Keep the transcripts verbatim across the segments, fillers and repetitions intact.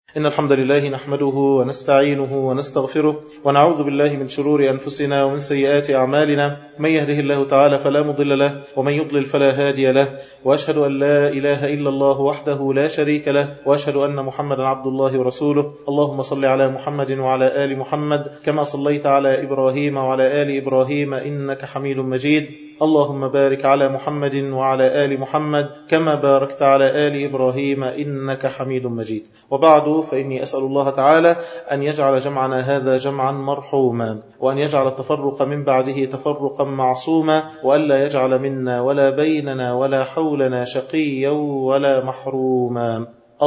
إن الحمد لله نحمده ونستعينه ونستغفره ونعوذ بالله من شرور أنفسنا ومن سيئات أعمالنا. من يهده الله تعالى فلا مضل له ومن يضلل فلا هادي له، وأشهد أن لا إله إلا الله وحده لا شريك له، وأشهد أن محمدا عبد الله ورسوله. اللهم صل على محمد وعلى آل محمد كما صليت على إبراهيم وعلى آل إبراهيم إنك حميد مجيد. اللهم بارك على محمد وعلى آل محمد كما باركت على آل إبراهيم إنك حميد مجيد. وبعد، فإني أسأل الله تعالى أن يجعل جمعنا هذا جمعا مرحوما، وأن يجعل التفرق من بعده تفرقا معصوما، وأن لا يجعل منا ولا بيننا ولا حولنا شقيا ولا محروما.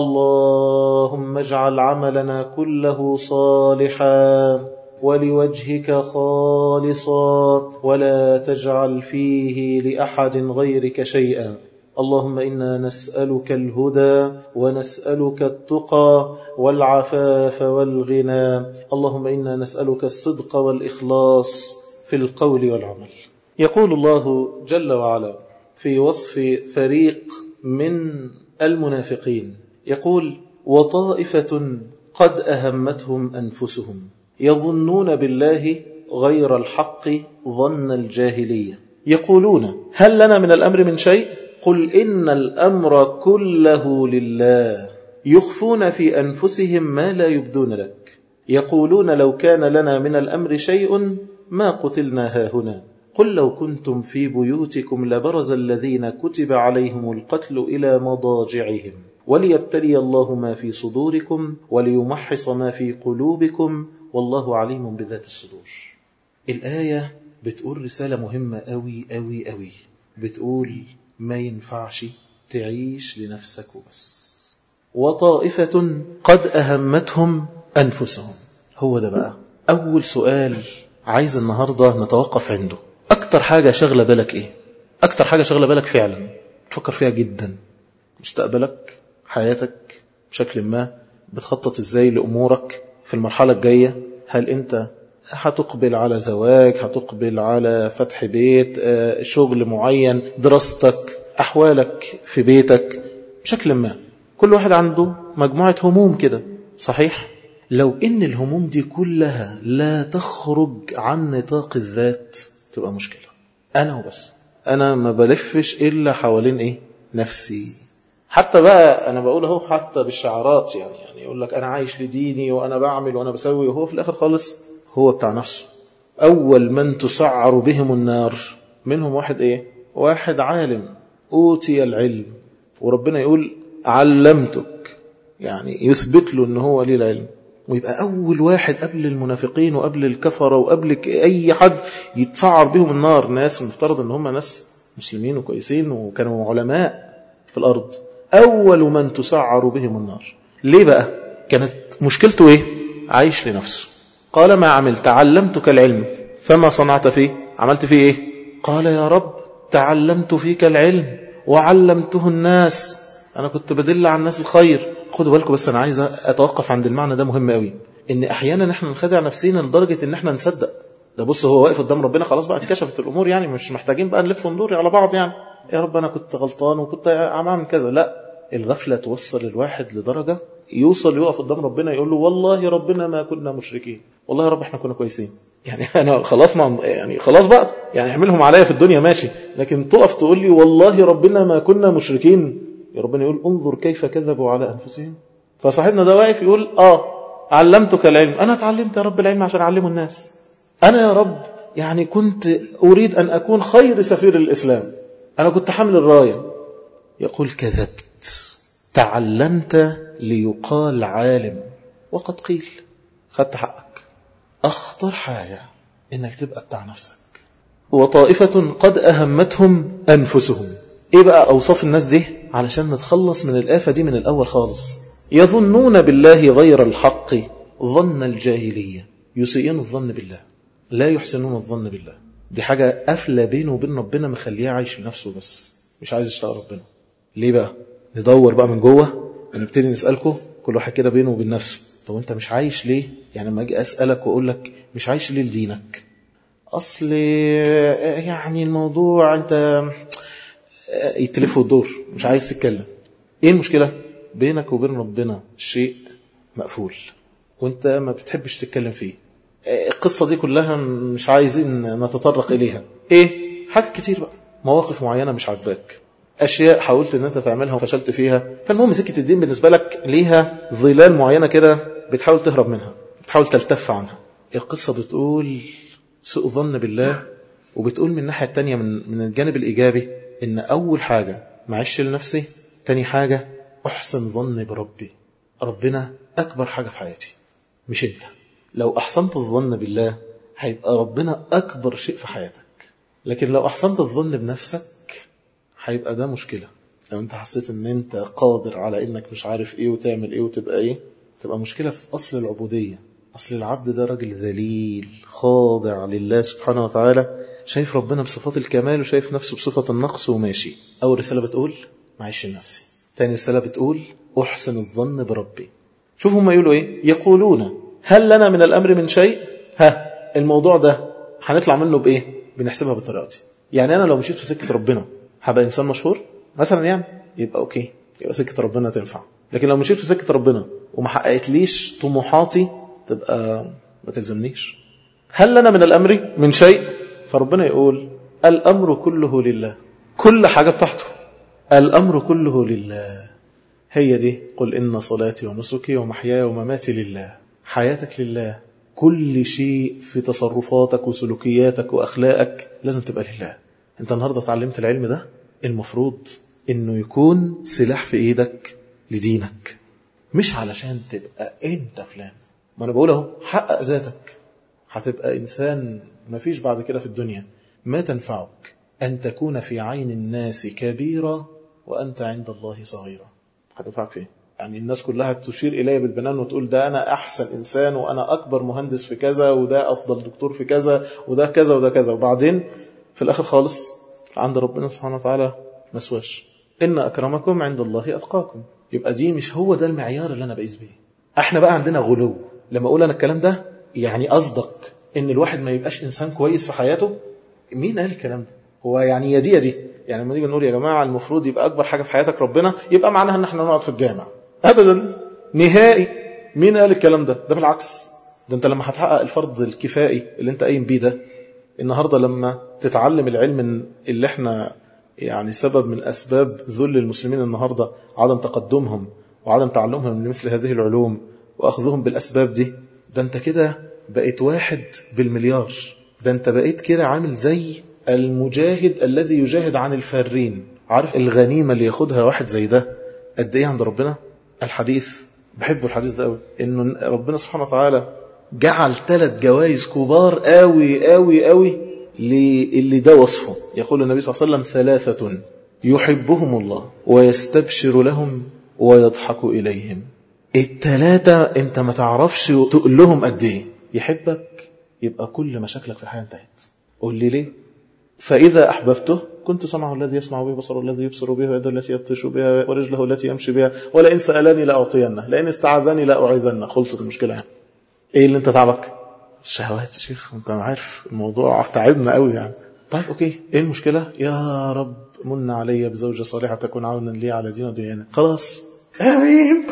اللهم اجعل عملنا كله صالحا ولوجهك خالصا، ولا تجعل فيه لأحد غيرك شيئا. اللهم إنا نسألك الهدى ونسألك التقى والعفاف والغنى. اللهم إنا نسألك الصدق والإخلاص في القول والعمل. يقول الله جل وعلا في وصف فريق من المنافقين، يقول: وطائفة قد أهمتهم أنفسهم يظنون بالله غير الحق ظن الجاهلية، يقولون هل لنا من الأمر من شيء؟ قل إن الأمر كله لله. يخفون في أنفسهم ما لا يبدون لك، يقولون لو كان لنا من الأمر شيء ما قتلنا هاهنا. قل لو كنتم في بيوتكم لبرز الذين كتب عليهم القتل إلى مضاجعهم وليبتلي الله ما في صدوركم وليمحص ما في قلوبكم والله عليم بذات الصدور. الآية بتقول رسالة مهمة أوي أوي أوي، بتقول ما ينفعش تعيش لنفسك وبس. وطائفة قد أهمتهم أنفسهم، هو ده بقى أول سؤال عايز النهاردة نتوقف عنده. أكتر حاجة شغلة بالك إيه؟ أكتر حاجة شغلة بالك فعلا تفكر فيها جدا، مستقبلك، حياتك بشكل ما، بتخطط إزاي لأمورك في المرحلة الجاية. هل أنت هتقبل على زواج، هتقبل على فتح بيت، شغل معين، دراستك، أحوالك في بيتك بشكل ما. كل واحد عنده مجموعة هموم كده، صحيح؟ لو إن الهموم دي كلها لا تخرج عن نطاق الذات تبقى مشكلة. أنا وبس، أنا ما بلفش إلا حوالين إيه؟ نفسي. حتى بقى أنا بقول اهو حتى بالشعارات، يعني يعني يقول لك أنا عايش لديني وأنا بعمل وأنا بسوي، وهو في الآخر خالص هو بتاع نفسه. أول من تسعر بهم النار منهم واحد إيه؟ واحد عالم أوتي العلم، وربنا يقول علمتك، يعني يثبت له أنه هو ليه العلم، ويبقى أول واحد قبل المنافقين وقبل الكفرة وقبل أي حد يتسعر بهم النار. ناس مفترض أن هم ناس مسلمين وكويسين وكانوا علماء في الأرض، أول من تسعر بهم النار. ليه بقى؟ كانت مشكلته إيه؟ عايش لنفسه. قال ما عملت؟ علمتك العلم فما صنعت فيه؟ عملت فيه إيه؟ قال يا رب تعلمت فيك العلم وعلمته الناس، أنا كنت بدل على الناس الخير. خدوا بالكم بس، أنا عايز أتوقف عند المعنى ده مهم قوي، إن أحيانا نحن نخدع نفسينا لدرجة إن احنا نصدق ده. بص، هو واقف قدام ربنا خلاص بقى اتكشفت الأمور، يعني مش محتاجين بقى نلف وندور على بعض، يعني يا رب أنا كنت غلطان وكنت عامل كذا. لا، الغفلة توصل الواحد لدرجة يوصل يقف قدام ربنا يقول له والله ربنا ما كنا مشركين، والله يا رب احنا كنا كويسين. يعني أنا خلاص، ما يعني خلاص بقى، يعني اعملهم عليا في الدنيا ماشي، لكن تقف تقول لي والله ربنا ما كنا مشركين، يا ربنا يقول انظر كيف كذبوا على أنفسهم. فصاحبنا ده واقف يقول آه علمتك العلم، أنا اتعلمت يا رب العلم عشان أعلمه الناس، أنا يا رب يعني كنت أريد أن أكون خير سفير الإسلام، أنا كنت حامل الراية. يقول كذبت، تعلمت ليقال عالم وقد قيل، خدت حقك. أخطر حاجة إنك تبقى بتاع نفسك. وطائفة قد أهمتهم أنفسهم. إيه بقى أوصاف الناس دي علشان نتخلص من الآفة دي من الأول خالص؟ يظنون بالله غير الحق ظن الجاهلية، يسيئون الظن بالله، لا يحسنون الظن بالله. دي حاجة قافلة بينه وبين ربنا، مخليه عايش لنفسه بس مش عايز يشتغل ربنا. ليه بقى؟ ندور بقى من جوه ونبتدي نسألكم كل واحد كده بينه وبين نفسه، طب انت مش عايش ليه؟ يعني لما اجي أسألك وأقول لك مش عايش ليه لدينك؟ أصل يعني الموضوع انت يتلف وتدور مش عايز تتكلم. ايه المشكلة؟ بينك وبين ربنا شيء مقفول وانت ما بتحبش تتكلم فيه. القصة دي كلها مش عايزين نتطرق إليها. إيه؟ حاجة كتير بقى، مواقف معينة مش عاجباك، أشياء حاولت أن أنت تعملها وفشلت فيها. فالمهم سكة الدين بالنسبة لك ليها ظلال معينة كده بتحاول تهرب منها، بتحاول تلتف عنها. القصة بتقول سوء ظن بالله، وبتقول من الناحية التانية من, من الجانب الإيجابي إن أول حاجة معيش لنفسي، تاني حاجة أحسن ظن بربي. ربنا أكبر حاجة في حياتي مش أنت. لو أحسنت الظن بالله هيبقى ربنا أكبر شيء في حياتك. لكن لو أحسنت الظن بنفسك هيبقى ده مشكلة. لو أنت حسيت أن أنت قادر على أنك مش عارف إيه وتعمل إيه وتبقى إيه، تبقى مشكلة في أصل العبودية. أصل العبد ده راجل ذليل خاضع لله سبحانه وتعالى، شايف ربنا بصفات الكمال وشايف نفسه بصفة النقص وماشي. أول رسالة بتقول معيش لنفسي، تاني رسالة بتقول أحسن الظن بربي. شوفوا هم يقولوا إيه؟ يقولون هل لنا من الأمر من شيء؟ ها الموضوع ده هنطلع منه بإيه؟ بنحسبها بالطريقة. يعني أنا لو مشيت في سكة ربنا هبقى إنسان مشهور مثلا، يعني يبقى أوكي، يبقى سكة ربنا تنفع. لكن لو مشيت في سكة ربنا وما حققتليش طموحاتي تبقى ما تلزمنيش. هل لنا من الأمر من شيء؟ فربنا يقول الأمر كله لله، كل حاجة بتاعته، الأمر كله لله. هي دي قل إن صلاتي ونسكي ومحياي ومماتي لله. حياتك لله، كل شيء في تصرفاتك وسلوكياتك وأخلاقك لازم تبقى لله. انت النهاردة تعلمت العلم ده، المفروض انه يكون سلاح في ايدك لدينك، مش علشان تبقى انت فلان. ما انا بقول اهو حقق ذاتك، هتبقى انسان ما فيش بعد كده في الدنيا ما تنفعك ان تكون في عين الناس كبيرة وانت عند الله صغيرة. هتنفعك فيه؟ يعني الناس كلها تشير إليه بالبنان وتقول ده أنا أحسن إنسان وأنا أكبر مهندس في كذا وده أفضل دكتور في كذا وده كذا وده كذا، وبعدين في الآخر خالص عند ربنا سبحانه وتعالى مسواش. إن أكرمكم عند الله أتقاكم. يبقى دي مش هو ده المعيار اللي أنا بقيس بيه. احنا بقى عندنا غلو. لما أقول أنا الكلام ده يعني أصدق إن الواحد ما يبقاش إنسان كويس في حياته. مين قال الكلام ده؟ هو يعني يدي يدي يعني لما نيجي نقول يا جماعة المفروض يبقى أكبر حاجة في حياتك ربنا، يبقى معناها أن احنا نقعد في الجامع؟ أبدا نهائي. مين قال الكلام ده؟ ده بالعكس، ده أنت لما هتحقق الفرض الكفائي اللي أنت قايم بيه ده النهاردة، لما تتعلم العلم اللي احنا يعني سبب من أسباب ذل المسلمين النهاردة عدم تقدمهم وعدم تعلمهم لمثل هذه العلوم وأخذهم بالأسباب دي، ده أنت كده بقيت واحد بالمليار. ده أنت بقيت كده عامل زي المجاهد الذي يجاهد عن الفارين. عارف الغنيمة اللي ياخدها واحد زي ده قد ايه عند ربنا؟ الحديث بحبه الحديث ده قوي، انه ربنا سبحانه وتعالى جعل ثلاث جوائز كبار قوي قوي قوي اللي ده وصفه. يقول النبي صلى الله عليه وسلم ثلاثة يحبهم الله ويستبشر لهم ويضحك إليهم. الثلاثة انت ما تعرفش تقول لهم قد ايه يحبك، يبقى كل مشاكلك في الحياة انتهت. قول لي ليه؟ فإذا أحببته كنت سمعه الذي يسمع به، بصره الذي يبصر به، ويده التي يبطش بها، ورجله التي يمشي بها، ولئن سألني لأعطينه، لئن استعاذني لأعيذنه. خلصت المشكلة يعني. ايه اللي انت تعبك؟ الشهوات يا شيخ، انت عارف الموضوع تعبنا قوي يعني. طيب اوكي، ايه المشكلة؟ يا رب من علي بزوجة صالحة تكون عونا لي على دين ودنيانا. خلاص امين.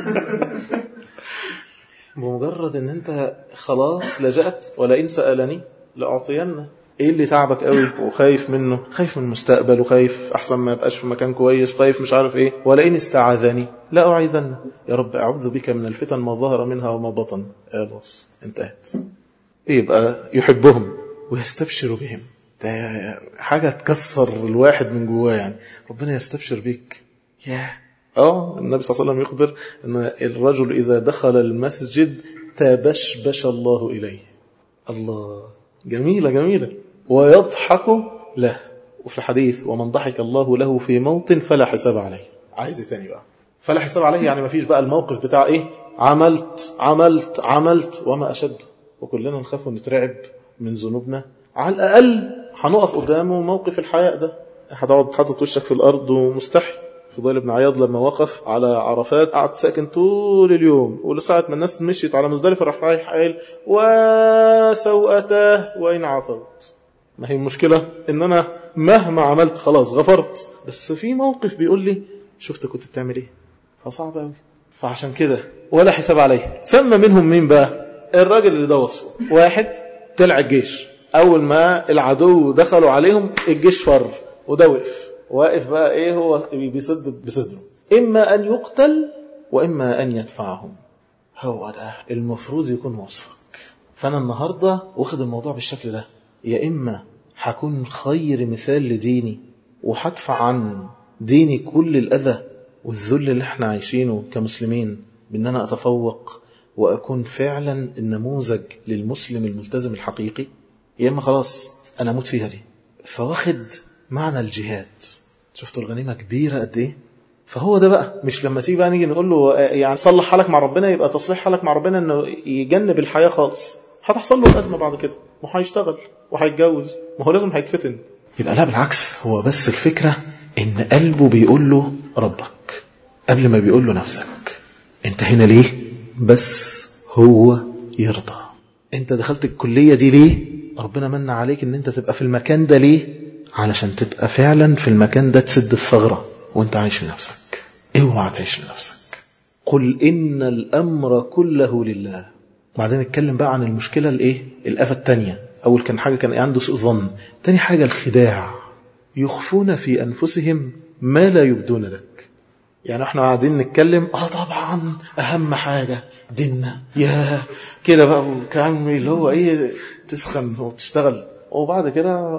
بمجرد ان انت خلاص لجأت ولئن سألني لأعطينه. ايه اللي تعبك قوي وخايف منه؟ خايف من المستقبل، وخايف احسن ما يبقاش في مكان كويس، خايف مش عارف ايه. ولئن استعاذني لا أعيذنه. يا رب أعوذ بك من الفتن ما ظهر منها وما بطن. خلاص انتهت. يبقى يحبهم ويستبشر بهم. ده حاجة تكسر الواحد من جواه يعني. ربنا يستبشر بيك. ياه اه النبي صلى الله عليه وسلم يخبر ان الرجل اذا دخل المسجد تبشبش الله اليه. الله، جميلة جميلة. ويضحك له. وفي الحديث ومن ضحك الله له في موت فلا حساب عليه. عايز تاني بقى فلا حساب عليه، يعني ما فيش بقى الموقف بتاع ايه عملت عملت عملت وما أشد. وكلنا نخاف ونترعب من ذنوبنا. على الأقل هنقف قدامه موقف الحياء ده. هتقعد حاطط وشك في الأرض ومستحي. فضيل بن عياض لما وقف على عرفات قعد ساكن طول اليوم، ولساعة ما الناس مشيت على مزدلفة راح رايح قايل وسوءته وإن عفوت. ما هي المشكلة إن أنا مهما عملت خلاص غفرت، بس في موقف بيقول لي شفت كنت بتعمل إيه، فصعب أوي. فعشان كده ولا حساب عليه. سمى منهم مين بقى؟ الراجل اللي ده وصفه. واحد طلع الجيش، أول ما العدو دخلوا عليهم الجيش فر، وده وقف واقف بقى إيه؟ هو بيصد بصدره، إما أن يقتل وإما أن يدفعهم. هو ده المفروض يكون وصفك. فأنا النهاردة واخد الموضوع بالشكل ده، يا إما هكون خير مثال لديني وهدفع عن ديني كل الأذى والذل اللي احنا عايشينه كمسلمين، بأن أنا أتفوق وأكون فعلا النموذج للمسلم الملتزم الحقيقي، يا إما خلاص أنا أموت فيها دي. فواخد معنى الجهاد. شفتوا الغنيمة كبيرة قد إيه؟ فهو ده بقى، مش لما تيجي بقى نيجي نقول له يعني صلح حالك مع ربنا، يبقى تصليح حالك مع ربنا انه يجنب الحياة خالص. هتحصل له الأزمة بعد كده، وهيشتغل وهيتجوز، ما هو لازم هيتفتن. يبقى لا بالعكس، هو بس الفكرة ان قلبه بيقول له ربك قبل ما بيقول له نفسك. انت هنا ليه؟ بس هو يرضى. انت دخلت الكلية دي ليه؟ ربنا من عليك ان انت تبقى في المكان ده ليه؟ علشان تبقى فعلا في المكان ده تسد الثغرة وانت عايش لنفسك. اوعى تعيش لنفسك. قل إن الأمر كله لله. بعدين نتكلم بقى عن المشكلة الايه؟ الآفة التانية. أول كان حاجة كان عنده سوء ظن، تاني حاجة الخداع. يخفون في أنفسهم ما لا يبدون لك. يعني احنا قاعدين نتكلم اه طبعا أهم حاجة ديننا يا كده بقى، وكلام اللي هو ايه، تسخن وتشتغل، وبعد كده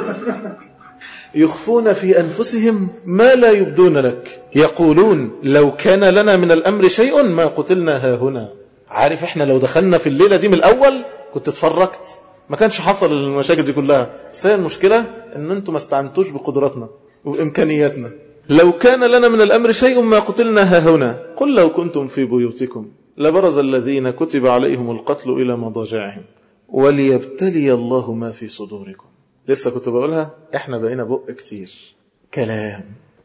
يخفون في أنفسهم ما لا يبدون لك. يقولون لو كان لنا من الأمر شيء ما قتلنا هاهنا. عارف احنا لو دخلنا في الليلة دي من الأول كنت اتفرقت، ما كانش حصل المشاكل دي كلها. بس هي المشكلة ان انتم ما استعنتوش بقدراتنا وإمكانياتنا. لو كان لنا من الأمر شيء ما قتلنا هاهنا قل لو كنتم في بيوتكم لبرز الذين كتب عليهم القتل إلى مضاجعهم وليبتلي الله ما في صدوركم. لسه كنت بقولها، احنا بقينا بق كتير كلام،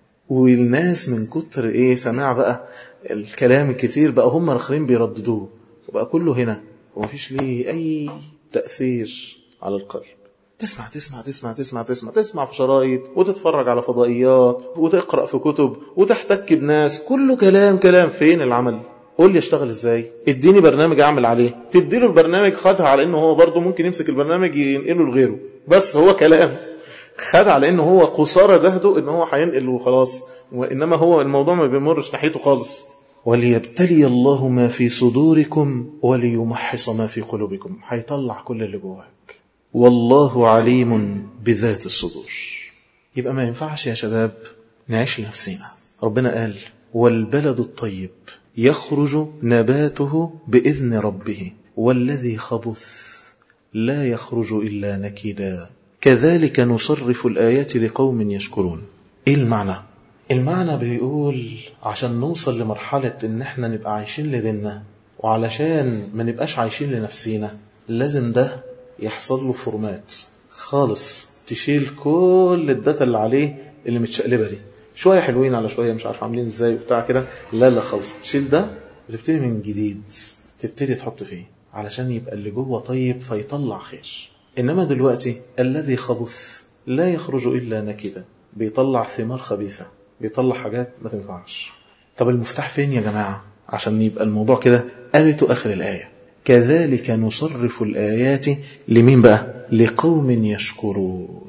والناس من كتر ايه سماع بقى الكلام الكتير بقى هم الاخرين بيرددوه، وبقى كله هنا ومفيش ليه اي تأثير على القلب. تسمع تسمع تسمع تسمع تسمع تسمع في شرايط، وتتفرج على فضائيات، وتقرأ في كتب، وتحتك بناس، كله كلام كلام. فين العمل؟ قول لي اشتغل ازاي؟ اديني برنامج اعمل عليه. تديله البرنامج خدها على انه هو برضه ممكن يمسك البرنامج ينقله لغيره، بس هو كلام. خد على انه هو قصارى جهده انه هو هينقل وخلاص، وانما هو الموضوع ما بيمرش ناحيته خالص. وليبتلي الله ما في صدوركم وليمحص ما في قلوبكم. هيطلع كل اللي جواك. والله عليم بذات الصدور. يبقى ما ينفعش يا شباب نعيش لنفسنا. ربنا قال والبلد الطيب يخرج نباته بإذن ربه والذي خبث لا يخرج إلا نكدا كذلك نصرف الآيات لقوم يشكرون. إيه المعنى؟ المعنى بيقول عشان نوصل لمرحلة إن احنا نبقى عايشين لديننا، وعلشان ما نبقاش عايشين لنفسينا، لازم ده يحصل له فورمات خالص تشيل كل الداتا اللي عليه اللي متشقلبة دي، شوية حلوين على شوية مش عارف عاملين ازاي وبتاع كده. لا لا خالص، تشيل ده وتبتدي من جديد، تبتدي تحط فيه علشان يبقى اللي جوه طيب فيطلع خير. إنما دلوقتي الذي خبث لا يخرج إلا نكدا، بيطلع ثمار خبيثة، بيطلع حاجات ما تنفعش. طب المفتاح فين يا جماعة عشان يبقى الموضوع كده؟ قالتوا آخر الآية كذلك نصرف الآيات لمين بقى؟ لقوم يشكرون.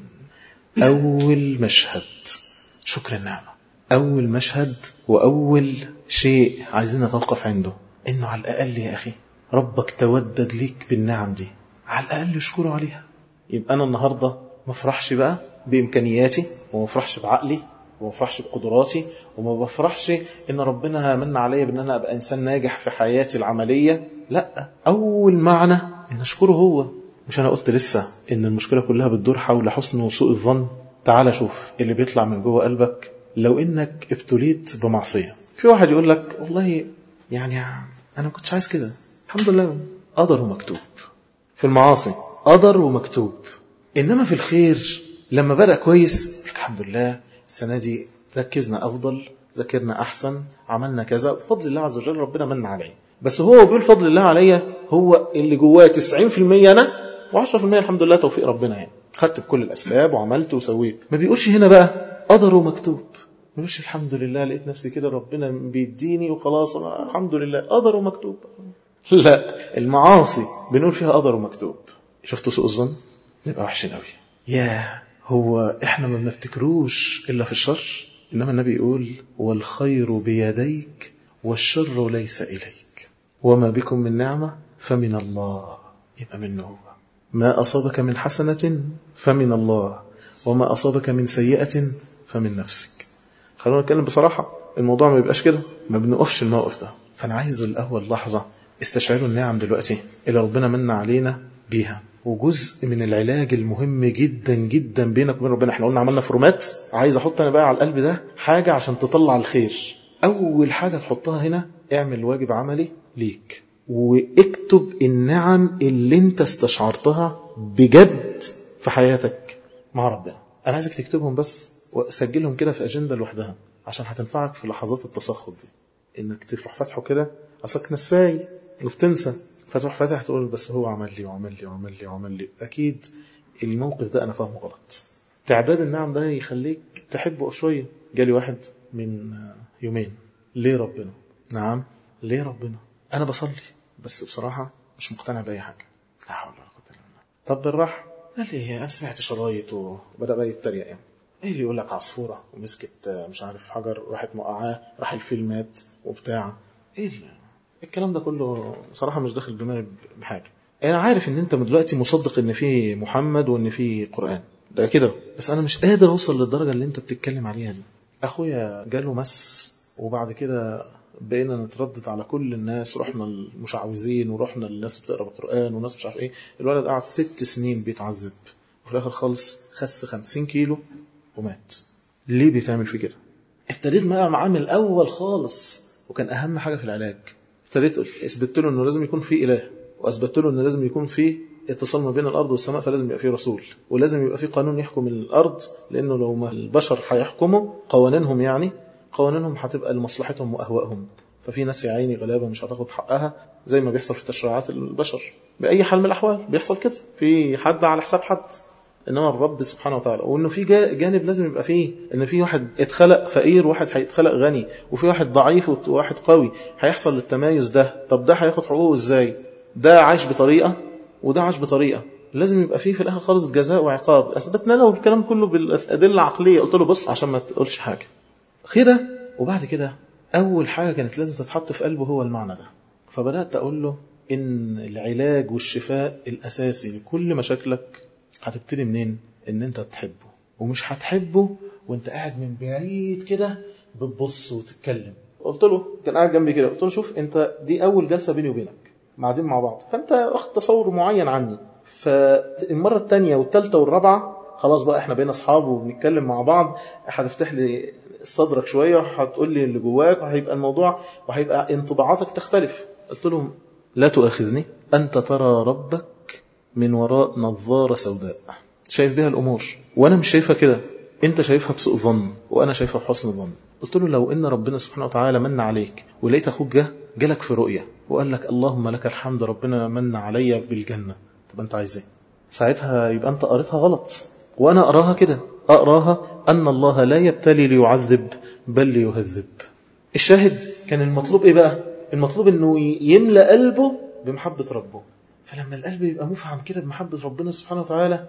أول مشهد شكر النعمة، أول مشهد وأول شيء عايزين نتوقف عنده إنه على الأقل يا أخي ربك تودد ليك بالنعم دي، على الأقل يشكروا عليها. يبقى أنا النهاردة ما افرحش بقى بإمكانياتي، وما افرحش بعقلي، وما افرحش بقدراتي، وما بفرحش إن ربنا من عليا بأن أنا أبقى إنسان ناجح في حياتي العملية. لا، أول معنى إن أشكره هو. مش أنا قلت لسه إن المشكلة كلها بتدور حول حسن وسوء الظن؟ تعال شوف اللي بيطلع من جوه قلبك. لو إنك ابتليت بمعصية، في واحد يقول لك والله يعني أنا ما كنتش عايز كده، الحمد لله قدر ومكتوب. في المعاصي قدر ومكتوب. إنما في الخير لما بدأ كويس الحمد لله السنة دي ركزنا أفضل، ذاكرنا أحسن، عملنا كذا بفضل الله عز وجل، ربنا من عليه. بس هو بيقول فضل الله عليا، هو اللي جواه تسعين في المية أنا وعشرة في المية الحمد لله توفيق ربنا، يعني خدت بكل الأسباب وعملت وسويت. ما بيقولش هنا بقى قدر ومكتوب. مش الحمد لله لقيت نفسي كده ربنا بيديني وخلاص الحمد لله قدر ومكتوب. لا، المعاصي بنقول فيها قدر ومكتوب. شفتوا سوء الظن؟ نبقى وحشين قوي. يا هو احنا ما بنفتكروش الا في الشر، انما النبي يقول والخير بيديك والشر ليس اليك وما بكم من نعمه فمن الله. يبقى منه هو. ما اصابك من حسنه فمن الله وما اصابك من سيئه فمن نفسك. خلونا نتكلم بصراحه، الموضوع ما بيبقاش كده، ما بنقفش الموقف ده. فانا عايز الاول لحظه استشعروا النعم دلوقتي اللي ربنا من علينا بيها، وجزء من العلاج المهم جدا جدا بينك وبين ربنا. احنا قلنا عملنا فرومات، عايز احط انا بقى على القلب ده حاجة عشان تطلع الخير. اول حاجة تحطها هنا، اعمل واجب عملي ليك واكتب النعم اللي انت استشعرتها بجد في حياتك مع ربنا. انا عايزك تكتبهم بس وسجلهم كده في اجندة لوحدها عشان هتنفعك في لحظات التسخط دي، انك تروح فتحه كده اصلك نساي وبتنسى، فتروح فاتح تقول بس هو عمل لي وعمل لي وعمل لي وعمل لي، اكيد الموقف ده انا فاهمه غلط. تعداد النعم ده يخليك تحبه شويه. جالي واحد من يومين، ليه ربنا؟ نعم ليه ربنا؟ انا بصلي بس بصراحه مش مقتنع باي حاجه. لا حول ولا قوه الا بالله. طب بالراحه. قال لي انا سمعت شرايط، وبدا بقى يتريق يعني. ايه اللي يقول لك عصفوره ومسكت مش عارف حجر راحت موقعاه راح الفيلمات وبتاع ايه اللي الكلام ده كله؟ بصراحة مش داخل دماغي بحاجة. أنا عارف إن أنت دلوقتي مصدق إن في محمد وإن في قرآن ده كده، بس أنا مش قادر أوصل للدرجة اللي أنت بتتكلم عليها دي. أخويا جاله مس وبعد كده بقينا نتردد على كل الناس، رحنا المشعوذين ورحنا للناس بتقرأ القرآن وناس مش عارف إيه. الولد قعد ست سنين بيتعذب وفي الآخر خالص خس خمسين كيلو ومات. ليه بيتعمل في كده؟ ابتديت معاه من الأول خالص، وكان أهم حاجة في العلاج ابتديت اثبت له انه لازم يكون في اله، واثبت له انه لازم يكون في اتصال ما بين الارض والسماء، فلازم يبقى في رسول، ولازم يبقى في قانون يحكم الارض، لانه لو ما البشر هيحكموا قوانينهم يعني قوانينهم هتبقى لمصلحتهم واهوائهم. ففي ناس يا عيني غلابه مش هتاخد حقها زي ما بيحصل في تشريعات البشر باي حال من الاحوال. بيحصل كده في حد على حساب حد، انما الرب سبحانه وتعالى. وانه في جانب لازم يبقى فيه ان في واحد اتخلق فقير وواحد هيتخلق غني، وفي واحد ضعيف وواحد قوي، هيحصل التمايز ده. طب ده هياخد حقوقه ازاي؟ ده عايش بطريقه وده عايش بطريقه، لازم يبقى فيه في الاخر خالص جزاء وعقاب. اثبتنا له الكلام كله بالادله العقليه. قلت له بص عشان ما تقولش حاجه كده. وبعد كده اول حاجه كانت لازم تتحط في قلبه هو المعنى ده. فبدات اقول له ان العلاج والشفاء الاساسي لكل مشاكلك هتبتدي منين؟ ان انت تحبه. ومش هتحبه وانت قاعد من بعيد كده بتبص وتتكلم. قلت له كان قاعد جنبي كده، قلت له شوف انت دي اول جلسه بيني وبينك قاعدين مع بعض، فانت واخد تصور معين عني، فالمره الثانيه والثالثه والرابعه خلاص بقى احنا بقينا اصحاب وبنتكلم مع بعض، هتفتح لي صدرك شويه وهتقول لي اللي جواك، وهيبقى الموضوع وهيبقى انطباعاتك تختلف. قلت لهم لا تؤاخذني، انت ترى ربك من وراء نظارة سوداء شايف بها الأمور، وأنا مش شايفها كده، أنت شايفها بسوء ظن وأنا شايفها بحسن ظن. قلت له لو إن ربنا سبحانه وتعالى من عليك ولقيت أخوك جه جالك في رؤية وقال لك اللهم لك الحمد ربنا من عليا بالجنة، طب أنت عايز إيه؟ ساعتها يبقى أنت قريتها غلط، وأنا أقراها كده، أقراها أن الله لا يبتلي ليعذب بل ليهذب. الشاهد كان المطلوب إيه بقى؟ المطلوب إنه يملأ قلبه بمحبة ربه. فلما القلب يبقى مفعم كده بمحبة ربنا سبحانه وتعالى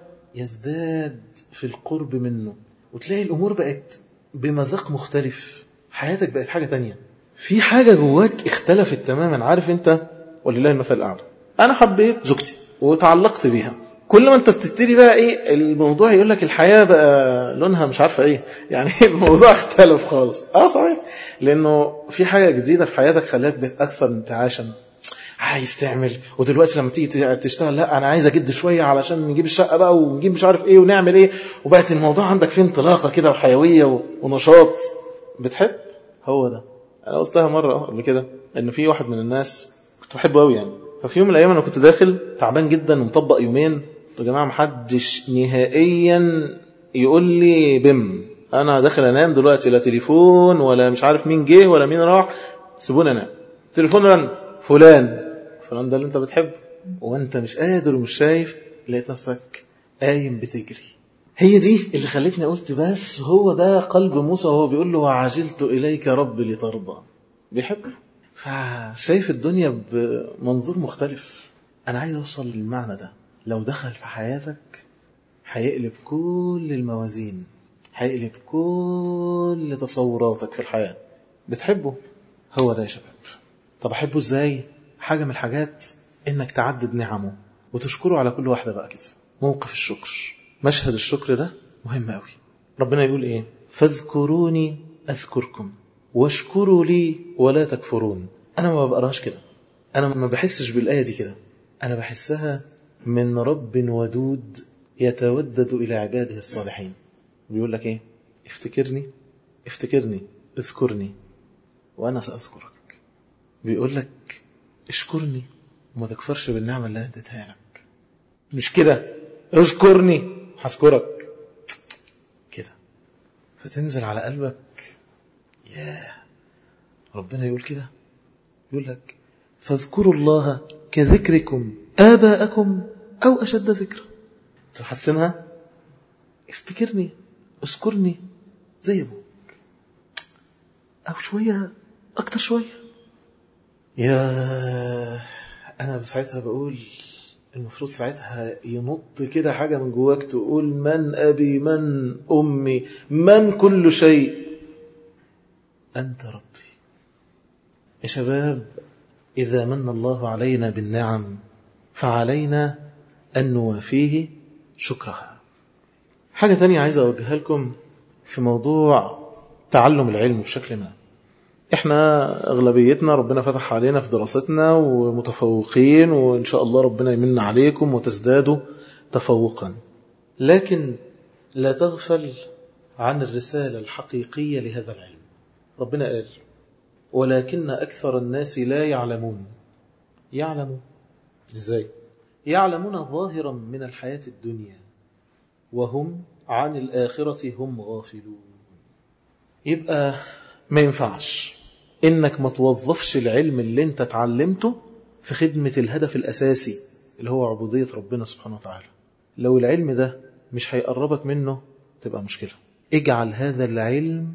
يزداد في القرب منه، وتلاقي الأمور بقت بمذاق مختلف، حياتك بقت حاجة تانية، في حاجة جواك اختلفت تماما. عارف انت ولله المثل الأعلى، أنا حبيت زوجتي وتعلقت بيها، كل ما انت بتبتدي بقى ايه الموضوع يقول لك الحياة بقى لونها مش عارفة ايه يعني الموضوع اختلف خالص. اه صحيح، لأنه في حاجة جديدة في حياتك خلاك أكثر انتعاشا، عايز تعمل. ودلوقتي لما تيجي تشتغل لا انا عايز اجد شويه علشان نجيب الشقه بقى ونجيب مش عارف ايه ونعمل ايه، وبقت الموضوع عندك فيه انطلاقه كده وحيويه ونشاط. بتحب هو ده. انا قلتها مره قبل كده ان في واحد من الناس كنت بحبه قوي يعني، ففي يوم من الايام انا كنت داخل تعبان جدا ومطبق يومين، قلت يا جماعه محدش نهائيا يقول لي بم، انا داخل انام دلوقتي، لا تليفون ولا مش عارف مين جه ولا مين راح، سيبوني انام. تليفون رن، فلان فلان ده اللي انت بتحبه وانت مش قادر ومش شايف، لقيت نفسك قايم بتجري هي دي اللي خلتني قلت بس هو ده قلب موسى وهو بيقول له وعجلت إليك رب لترضى. بيحبه، فشايف الدنيا بمنظور مختلف. أنا عايز أوصل للمعنى ده. لو دخل في حياتك هيقلب كل الموازين، هيقلب كل تصوراتك في الحياة. بتحبه؟ هو ده يا شباب. طب أحبه إزاي؟ حاجة من الحاجات إنك تعدد نعمه وتشكره على كل واحدة بقى كده. موقف الشكر، مشهد الشكر ده مهم قوي. ربنا يقول إيه؟ فاذكروني أذكركم واشكروا لي ولا تكفرون. أنا ما بقراش كده، أنا ما بحسش بالآية دي كده. أنا بحسها من رب ودود يتودد إلى عباده الصالحين. بيقول لك إيه؟ افتكرني افتكرني اذكرني وأنا سأذكرك. بيقول لك اشكرني وما تكفرش بالنعمة اللي اديتها لك. مش كده اذكرني هذكرك كده، فتنزل على قلبك. ياه، ربنا يقول كده، يقول لك فاذكروا الله كذكركم آباءكم أو أشد ذكرا. تحسنها، افتكرني اذكرني زي أبوك أو شوية أكتر شوية. يا أنا بساعتها بقول المفروض ساعتها ينط كده حاجة من جواك تقول من أبي من أمي من كل شيء أنت ربي. يا شباب، إذا من الله علينا بالنعم فعلينا أن نوافيه شكرها. حاجة تانية عايز أوجهها لكم في موضوع تعلم العلم بشكل ما. احنا اغلبيتنا ربنا فتح علينا في دراستنا ومتفوقين، وان شاء الله ربنا يمن عليكم وتزدادوا تفوقا، لكن لا تغفل عن الرسالة الحقيقية لهذا العلم. ربنا قال ولكن أكثر الناس لا يعلمون. يعلمون ازاي؟ يعلمون ظاهرا من الحياة الدنيا وهم عن الآخرة هم غافلون. يبقى ما ينفعش إنك ما توظفش العلم اللي انت تعلمته في خدمة الهدف الأساسي اللي هو عبودية ربنا سبحانه وتعالى. لو العلم ده مش هيقربك منه تبقى مشكلة. اجعل هذا العلم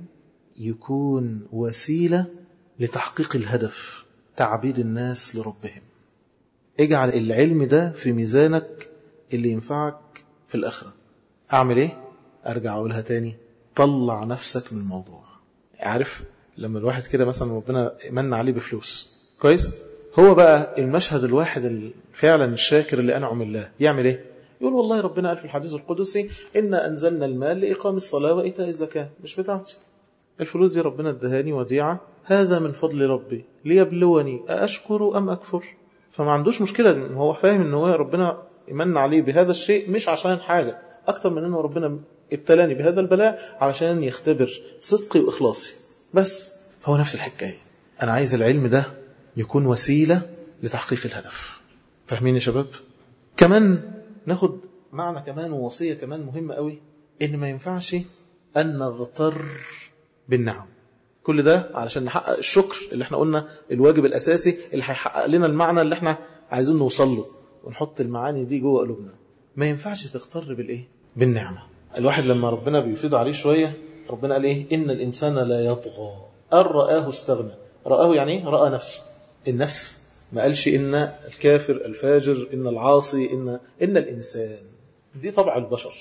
يكون وسيلة لتحقيق الهدف، تعبيد الناس لربهم. اجعل العلم ده في ميزانك اللي ينفعك في الآخرة. أعمل إيه؟ أرجع أقولها تاني، طلع نفسك من الموضوع. عارف لما الواحد كده مثلا ربنا من عليه بفلوس كويس، هو بقى المشهد الواحد فعلا الشاكر اللي أنعم الله يعمل إيه؟ يقول والله ربنا قال في الحديث القدسي إنا أنزلنا المال لإقام الصلاة وإيتاء الزكاة. مش بتاعتي الفلوس دي، ربنا ادهاني وديعة، هذا من فضل ربي ليبلوني أأشكر أم أكفر. فما عندوش مشكلة، هو فاهم إنه ربنا يمن عليه بهذا الشيء مش عشان حاجة أكتر من إنه ربنا ابتلاني بهذا البلاء علشان يختبر صدقي وإخلاصي بس. فهو نفس الحكاية، أنا عايز العلم ده يكون وسيلة لتحقيق الهدف. فاهمين يا شباب؟ كمان ناخد معنى كمان ووصية كمان مهمة قوي، إن ما ينفعش أن نغتر بالنعم. كل ده علشان نحقق الشكر اللي احنا قلنا الواجب الأساسي اللي هيحقق لنا المعنى اللي احنا عايزين نوصل له، ونحط المعاني دي جوه قلوبنا. ما ينفعش تغتر بالإيه؟ بالنعمة. الواحد لما ربنا بيفيض عليه شوية، ربنا قال إيه؟ إن الإنسان لا يطغى أن رآه استغنى. رآه يعني إيه؟ رأى نفسه. النفس ما قالش إن الكافر الفاجر إن العاصي إن إن الإنسان. دي طبع البشر،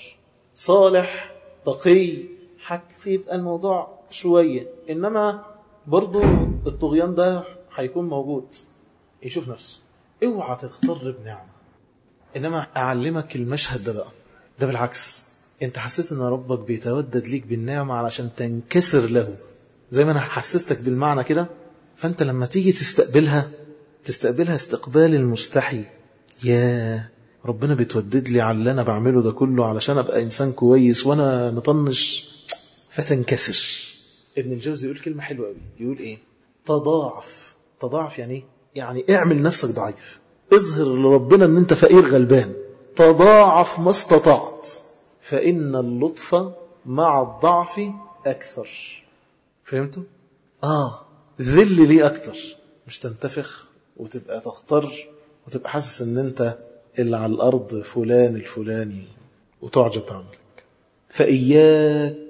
صالح تقي حتى يبقى الموضوع شوية، إنما برضو الطغيان ده هيكون موجود. يشوف نفسه. اوعى تغتر بنعمة. إنما أعلمك المشهد ده بقى، ده بالعكس، انت حسيت ان ربك بيتودد ليك بالنعمة علشان تنكسر له، زي ما انا حسستك بالمعنى كده. فانت لما تيجي تستقبلها تستقبلها استقبال المستحي. يا ربنا بيتودد لي على اللي انا بعمله ده كله علشان ابقى انسان كويس وانا مطنش، فتنكسر. ابن الجوزي يقول كلمة حلوة قوي، يقول ايه؟ تضاعف. تضاعف يعني ايه؟ يعني اعمل نفسك ضعيف، اظهر لربنا ان انت فقير غلبان. تضاعف ما استطعت فإن اللطف مع الضعف أكثر. فهمتوا؟ آه ذل لي أكثر، مش تنتفخ وتبقى تختار وتبقى حاسس ان انت اللي على الأرض فلان الفلاني وتعجب بعملك. فإياك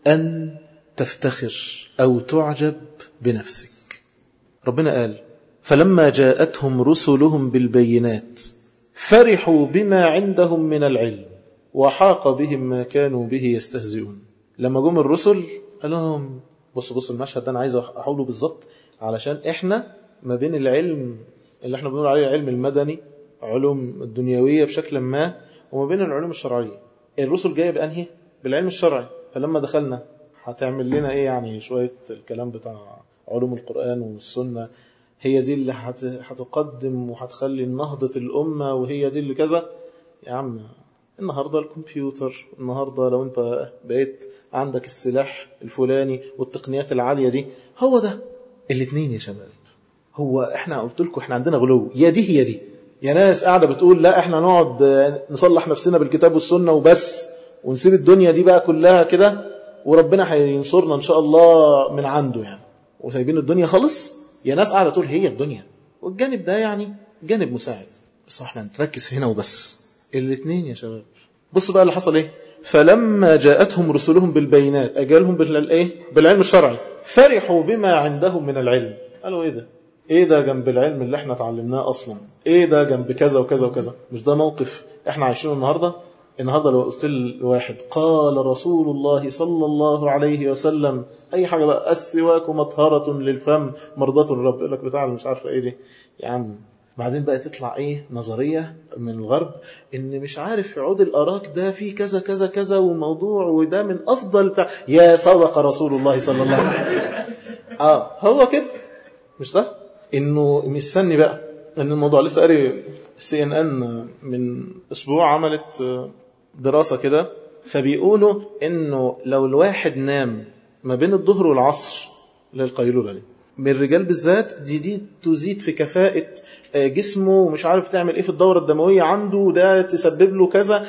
أن تفتخر أو تعجب بنفسك. ربنا قال فلما جاءتهم رسلهم بالبينات فرحوا بما عندهم من العلم وحاق بهم ما كانوا به يستهزئون. لما جم الرسل قال لهم بص بص المشهد ده أنا عايز أحوله بالضبط علشان إحنا ما بين العلم اللي احنا بنقول عليه علم المدني علوم الدنيوية بشكل ما وما بين العلوم الشرعية. الرسل جاية بأنهي؟ بالعلم الشرعي. فلما دخلنا هتعمل لنا ايه يعني شوية الكلام بتاع علوم القرآن والسنة هي دي اللي هتقدم وهتخلي النهضة الأمة وهي دي اللي كذا. يا عم النهاردة الكمبيوتر، النهاردة لو انت بقيت عندك السلاح الفلاني والتقنيات العالية دي هو ده الاثنين يا شباب. هو احنا قلت لكم احنا عندنا غلو يا دي هي دي. يا ناس قاعدة بتقول لا احنا نقعد نصلح نفسنا بالكتاب والسنة وبس ونسيب الدنيا دي بقى كلها كده وربنا هينصرنا ان شاء الله من عنده يعني وسايبين الدنيا خالص. يا ناس قاعدة تقول هي الدنيا والجانب ده يعني جانب مساعد بس احنا نتركز هنا وبس. الاثنين يا شباب. بصوا بقى اللي حصل ايه. فلما جاءتهم رسلهم بالبينات اجالهم بالايه بالعلم الشرعي فرحوا بما عندهم من العلم. قالوا ايه ده ايه ده جنب العلم اللي احنا اتعلمناه اصلا ايه ده جنب كذا وكذا وكذا. مش ده موقف احنا عايشينه النهارده. النهارده لو قلت لواحد قال رسول الله صلى الله عليه وسلم اي حاجه بقى السواك مطهره للفم مرضاه الرب يقول لك بتاع مش عارفه ايه دي يا عم. بعدين بقى تطلع ايه نظريه من الغرب ان مش عارف عود الاراك ده فيه كذا كذا كذا وموضوع وده من افضل بتاع. يا صدق رسول الله صلى الله عليه وسلم. اه هو كده مش ده انه مستني بقى ان الموضوع. لسه قاري السي ان ان من اسبوع عملت دراسة كده فبيقولوا انه لو الواحد نام ما بين الظهر والعصر للقيلولة دي من الرجال بالذات دي دي تزيد في كفاءة جسمه ومش عارف تعمل ايه في الدورة الدموية عنده وده تسبب له كذا.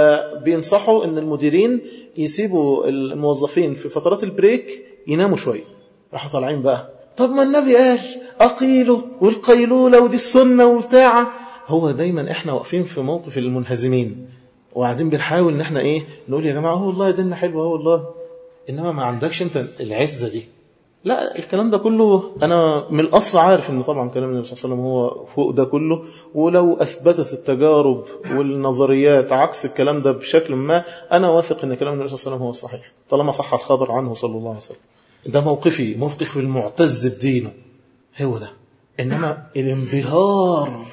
فبينصحوا ان المديرين يسيبوا الموظفين في فترات البريك يناموا شوية. راحوا طالعين بقى طب ما النبي قال أقيلوا والقيلولة ودي السنة وبتاعة. هو دايما احنا واقفين في موقف المنهزمين وقاعدين بنحاول ان احنا ايه نقول يا جماعة هو والله ديننا حلو هو والله انما ما عندكش انت العزة دي. لا الكلام ده كله انا من الاصل عارف ان طبعا كلام النبي صلى الله عليه وسلم هو فوق ده كله ولو اثبتت التجارب والنظريات عكس الكلام ده بشكل ما انا واثق ان كلام النبي صلى الله عليه وسلم هو الصحيح طالما صح الخبر عنه صلى الله عليه وسلم. ده موقفي موقف المعتز بدينه هو ده. انما الانبهار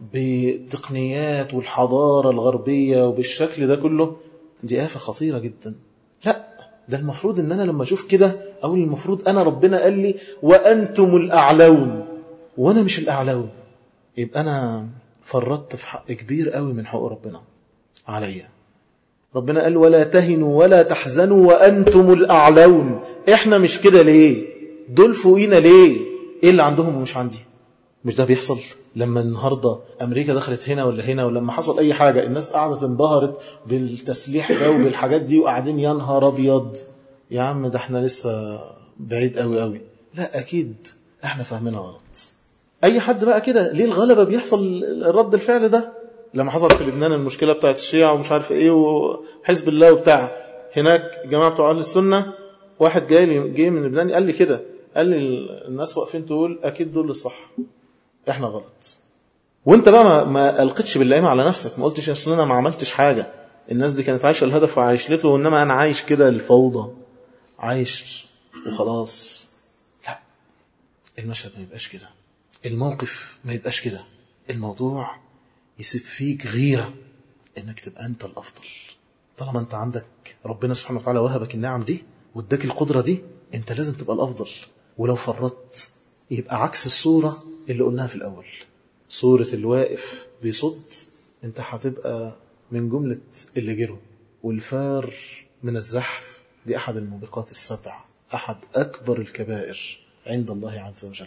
بالتقنيات والحضارة الغربية وبالشكل ده كله دي آفة خطيرة جدا. لا ده المفروض ان انا لما اشوف كده اقول المفروض انا ربنا قال لي وانتم الاعلون وانا مش الاعلون يبقى انا فرطت في حق كبير قوي من حقوق ربنا عليا. ربنا قال ولا تهنوا ولا تحزنوا وانتم الاعلون. احنا مش كده ليه؟ دول فوقينا ليه؟ ايه اللي عندهم ومش عندي؟ مش ده بيحصل لما النهاردة أمريكا دخلت هنا ولا هنا ولما حصل أي حاجة الناس قاعدة انبهرت بالتسليح ده وبالحاجات دي وقاعدين ينهار أبيض. يا عم ده احنا لسه بعيد قوي قوي. لا أكيد احنا فاهمينها غلط. أي حد بقى كده ليه الغلبة بيحصل الرد الفعل ده. لما حصل في لبنان المشكلة بتاعت الشيعة ومش عارف ايه وحزب الله وبتاع هناك جماعة بتوع أهل السنة واحد جاي جاي من لبنان قال لي كده قال لي الناس واقفين تقول أكيد دول الصح احنا غلط. وانت بقى ما, ما ألقتش باللائمة على نفسك ما قلتش اصل انا ما عملتش حاجة الناس دي كانت عايشة الهدف وعايش له وانما انا عايش كده الفوضى عايش وخلاص. لا المشهد ما يبقاش كده الموقف ما يبقاش كده. الموضوع يسيب فيك غيرة انك تبقى انت الافضل طالما انت عندك ربنا سبحانه وتعالى وهبك النعم دي واداك القدرة دي انت لازم تبقى الافضل. ولو فرطت يبقى عكس الصورة اللي قلناها في الأول صورة الواقف بيصد انت هتبقى من جملة اللي جروا. والفار من الزحف دي أحد الموبقات السبع أحد أكبر الكبائر عند الله عز وجل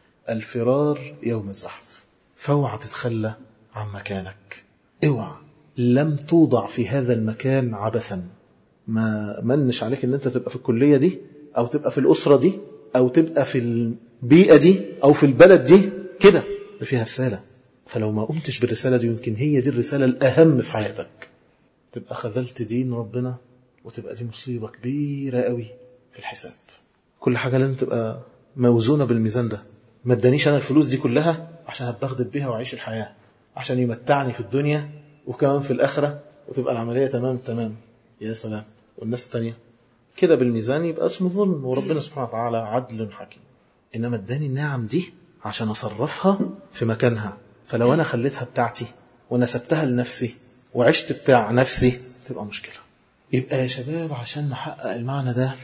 الفرار يوم الزحف. فاوعى تتخلى عن مكانك اوعى لم توضع في هذا المكان عبثا. ما منش عليك ان انت تبقى في الكلية دي او تبقى في الأسرة دي او تبقى في البيئة دي او في البلد دي كده فيها رسالة. فلو ما قمتش بالرسالة دي يمكن هي دي الرسالة الأهم في حياتك تبقى خذلت دين ربنا وتبقى دي مصيبة كبيرة قوي في الحساب. كل حاجة لازم تبقى موزونة بالميزان ده. ما ادانيش أنا الفلوس دي كلها عشان أبغضب بيها وأعيش الحياة، عشان يمتعني في الدنيا وكمان في الآخرة، وتبقى العملية تمام تمام. يا سلام. والناس التانية كده بالميزان يبقى اسمه ظلم، وربنا سبحانه وتعالى عدل حكيم. إنما اداني النعم دي عشان أصرفها في مكانها، فلو أنا خليتها بتاعتي ونسبتها لنفسي وعشت بتاع نفسي تبقى مشكلة. يبقى يا شباب عشان نحقق المعنى ده